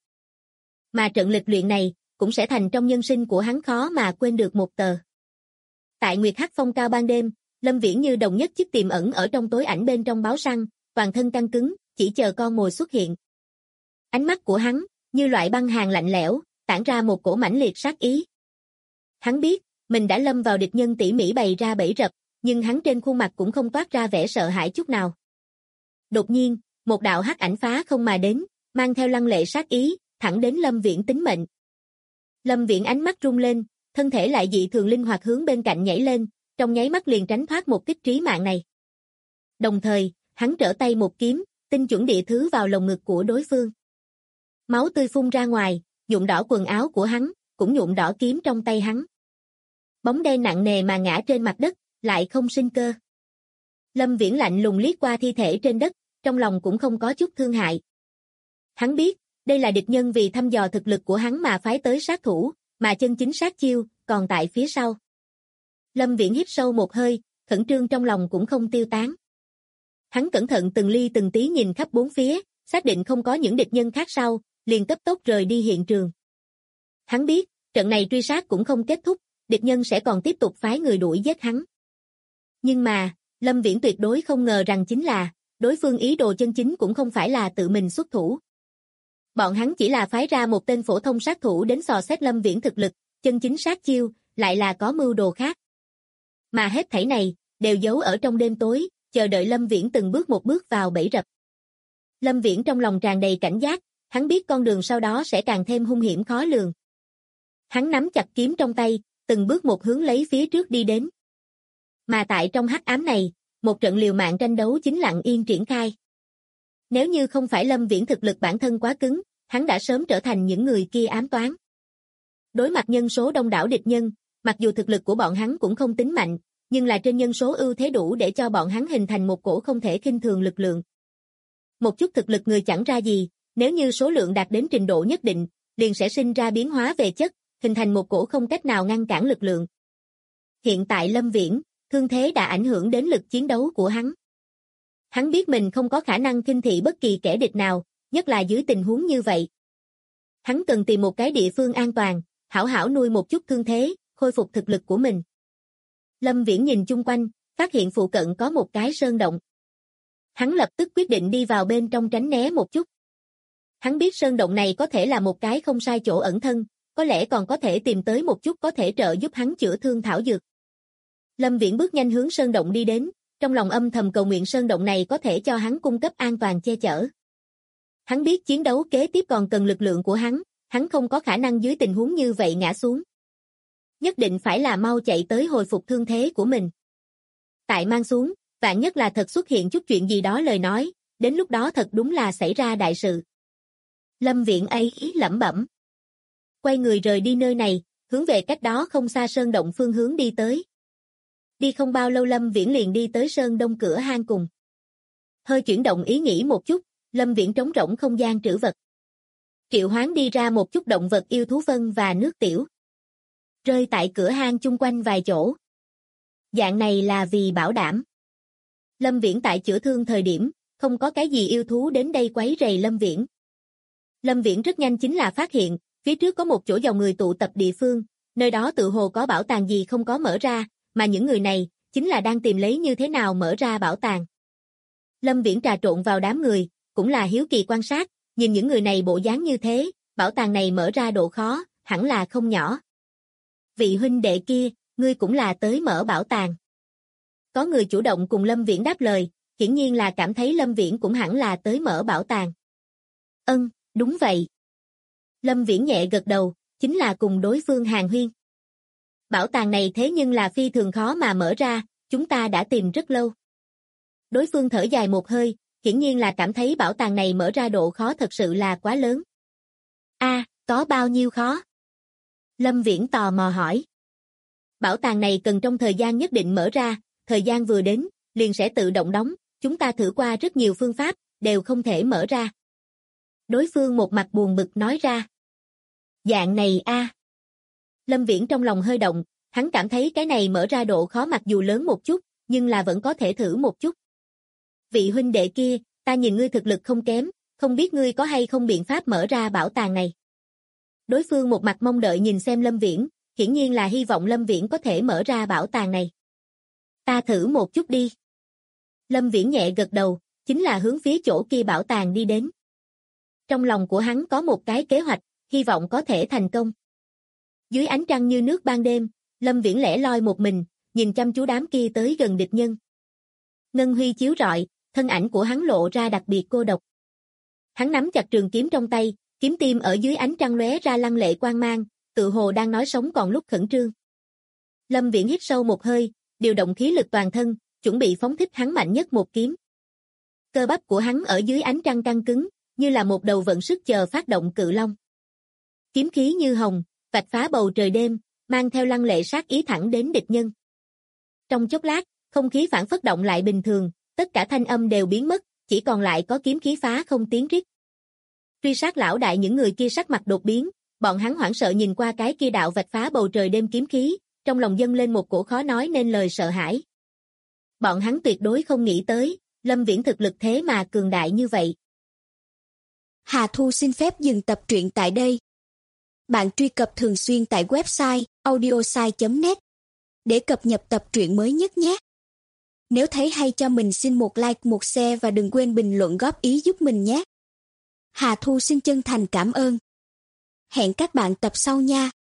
Mà trận lịch luyện này, cũng sẽ thành trong nhân sinh của hắn khó mà quên được một tờ. Tại Nguyệt Hắc Phong cao ban đêm, Lâm Viễn như đồng nhất chức tiềm ẩn ở trong tối ảnh bên trong báo săn, toàn thân căng cứng, chỉ chờ con mồi xuất hiện. Ánh mắt của hắn, như loại băng hàn lạnh lẽo, tản ra một cổ mãnh liệt sát ý. Hắn biết, mình đã lâm vào địch nhân tỉ mỉ bày ra bẫy rập, nhưng hắn trên khuôn mặt cũng không toát ra vẻ sợ hãi chút nào. Đột nhiên, một đạo hắc ảnh phá không mà đến, mang theo lăng lệ sát ý, thẳng đến Lâm Viễn tính mệnh. Lâm Viễn ánh mắt rung lên, thân thể lại dị thường linh hoạt hướng bên cạnh nhảy lên, trong nháy mắt liền tránh thoát một kích trí mạng này. Đồng thời, hắn trở tay một kiếm, tinh chuẩn địa thứ vào lồng ngực của đối phương. Máu tươi phun ra ngoài, nhuộm đỏ quần áo của hắn, cũng nhuộm đỏ kiếm trong tay hắn. Bóng đen nặng nề mà ngã trên mặt đất, lại không sinh cơ. Lâm Viễn lạnh lùng liếc qua thi thể trên đất, trong lòng cũng không có chút thương hại. Hắn biết, đây là địch nhân vì thăm dò thực lực của hắn mà phái tới sát thủ, mà chân chính sát chiêu, còn tại phía sau. Lâm Viễn hít sâu một hơi, khẩn trương trong lòng cũng không tiêu tán. Hắn cẩn thận từng ly từng tí nhìn khắp bốn phía, xác định không có những địch nhân khác sau, liền cấp tốc rời đi hiện trường. Hắn biết, trận này truy sát cũng không kết thúc, địch nhân sẽ còn tiếp tục phái người đuổi giết hắn. Nhưng mà, Lâm Viễn tuyệt đối không ngờ rằng chính là, đối phương ý đồ chân chính cũng không phải là tự mình xuất thủ. Bọn hắn chỉ là phái ra một tên phổ thông sát thủ đến dò xét Lâm Viễn thực lực, chân chính sát chiêu, lại là có mưu đồ khác. Mà hết thảy này, đều giấu ở trong đêm tối, chờ đợi Lâm Viễn từng bước một bước vào bẫy rập. Lâm Viễn trong lòng tràn đầy cảnh giác, hắn biết con đường sau đó sẽ càng thêm hung hiểm khó lường. Hắn nắm chặt kiếm trong tay, từng bước một hướng lấy phía trước đi đến. Mà tại trong hắc ám này, một trận liều mạng tranh đấu chính lặng yên triển khai. Nếu như không phải Lâm Viễn thực lực bản thân quá cứng, hắn đã sớm trở thành những người kia ám toán. Đối mặt nhân số đông đảo địch nhân, mặc dù thực lực của bọn hắn cũng không tính mạnh, nhưng là trên nhân số ưu thế đủ để cho bọn hắn hình thành một cổ không thể khinh thường lực lượng. Một chút thực lực người chẳng ra gì, nếu như số lượng đạt đến trình độ nhất định, liền sẽ sinh ra biến hóa về chất, hình thành một cổ không cách nào ngăn cản lực lượng. Hiện tại Lâm Viễn, thương thế đã ảnh hưởng đến lực chiến đấu của hắn. Hắn biết mình không có khả năng khinh thị bất kỳ kẻ địch nào, nhất là dưới tình huống như vậy. Hắn cần tìm một cái địa phương an toàn, hảo hảo nuôi một chút thương thế, khôi phục thực lực của mình. Lâm Viễn nhìn chung quanh, phát hiện phụ cận có một cái sơn động. Hắn lập tức quyết định đi vào bên trong tránh né một chút. Hắn biết sơn động này có thể là một cái không sai chỗ ẩn thân, có lẽ còn có thể tìm tới một chút có thể trợ giúp hắn chữa thương thảo dược. Lâm Viễn bước nhanh hướng sơn động đi đến, trong lòng âm thầm cầu nguyện sơn động này có thể cho hắn cung cấp an toàn che chở. Hắn biết chiến đấu kế tiếp còn cần lực lượng của hắn không có khả năng dưới tình huống như vậy ngã xuống. Nhất định phải là mau chạy tới hồi phục thương thế của mình. Tại mang xuống, vạn nhất là thật xuất hiện chút chuyện gì đó lời nói, đến lúc đó thật đúng là xảy ra đại sự. Lâm Viễn ấy lẩm bẩm. Quay người rời đi nơi này, hướng về cách đó không xa sơn động phương hướng đi tới. Đi không bao lâu Lâm Viễn liền đi tới sơn đông cửa hang cùng. Hơi chuyển động ý nghĩ một chút, Lâm Viễn trống rỗng không gian trữ vật. Triệu Hoán đi ra một chút động vật yêu thú phân và nước tiểu. Rơi tại cửa hang chung quanh vài chỗ. Dạng này là vì bảo đảm. Lâm Viễn tại chữa thương thời điểm, không có cái gì yêu thú đến đây quấy rầy Lâm Viễn. Lâm Viễn rất nhanh chính là phát hiện, phía trước có một chỗ dòng người tụ tập địa phương, nơi đó tự hồ có bảo tàng gì không có mở ra, mà những người này, chính là đang tìm lấy như thế nào mở ra bảo tàng. Lâm Viễn trà trộn vào đám người, cũng là hiếu kỳ quan sát, nhìn những người này bộ dáng như thế, bảo tàng này mở ra độ khó, hẳn là không nhỏ. Vị huynh đệ kia, ngươi cũng là tới mở bảo tàng. Có người chủ động cùng Lâm Viễn đáp lời, hiển nhiên là cảm thấy Lâm Viễn cũng hẳn là tới mở bảo tàng. Đúng vậy. Lâm Viễn nhẹ gật đầu, chính là cùng đối phương hàn huyên. Bảo tàng này thế nhưng là phi thường khó mà mở ra, chúng ta đã tìm rất lâu. Đối phương thở dài một hơi, hiển nhiên là cảm thấy bảo tàng này mở ra độ khó thật sự là quá lớn. Có bao nhiêu khó? Lâm Viễn tò mò hỏi. Bảo tàng này cần trong thời gian nhất định mở ra, thời gian vừa đến, liền sẽ tự động đóng, chúng ta thử qua rất nhiều phương pháp, đều không thể mở ra. Đối phương một mặt buồn bực nói ra. Dạng này Lâm Viễn trong lòng hơi động, hắn cảm thấy cái này mở ra độ khó mặc dù lớn một chút, nhưng là vẫn có thể thử một chút. Vị huynh đệ kia, ta nhìn ngươi thực lực không kém, không biết ngươi có hay không biện pháp mở ra bảo tàng này. Đối phương một mặt mong đợi nhìn xem Lâm Viễn, hiển nhiên là hy vọng Lâm Viễn có thể mở ra bảo tàng này. Ta thử một chút đi. Lâm Viễn nhẹ gật đầu, chính là hướng phía chỗ kia bảo tàng đi đến. Trong lòng của hắn có một cái kế hoạch, hy vọng có thể thành công. Dưới ánh trăng như nước ban đêm, Lâm Viễn lẻ loi một mình, nhìn chăm chú đám kia tới gần địch nhân. Ngân huy chiếu rọi, thân ảnh của hắn lộ ra đặc biệt cô độc. Hắn nắm chặt trường kiếm trong tay, kiếm tiêm ở dưới ánh trăng lóe ra lăng lệ quang mang, tự hồ đang nói sống còn lúc khẩn trương. Lâm Viễn hít sâu một hơi, điều động khí lực toàn thân, chuẩn bị phóng thích hắn mạnh nhất một kiếm. Cơ bắp của hắn ở dưới ánh trăng căng cứng, như là một đầu vận sức chờ phát động cự long. Kiếm khí như hồng, vạch phá bầu trời đêm, mang theo lăng lệ sát ý thẳng đến địch nhân. Trong chốc lát, không khí phản phất động lại bình thường, tất cả thanh âm đều biến mất, chỉ còn lại có kiếm khí phá không tiếng rít. Truy sát lão đại những người kia sắc mặt đột biến, bọn hắn hoảng sợ nhìn qua cái kia đạo vạch phá bầu trời đêm kiếm khí, trong lòng dâng lên một cổ khó nói nên lời sợ hãi. Bọn hắn tuyệt đối không nghĩ tới, Lâm Viễn thực lực thế mà cường đại như vậy. Hà Thu xin phép dừng tập truyện tại đây. Bạn truy cập thường xuyên tại website audiosai.net để cập nhật tập truyện mới nhất nhé. Nếu thấy hay cho mình xin một like, một share và đừng quên bình luận góp ý giúp mình nhé. Hà Thu xin chân thành cảm ơn. Hẹn các bạn tập sau nha.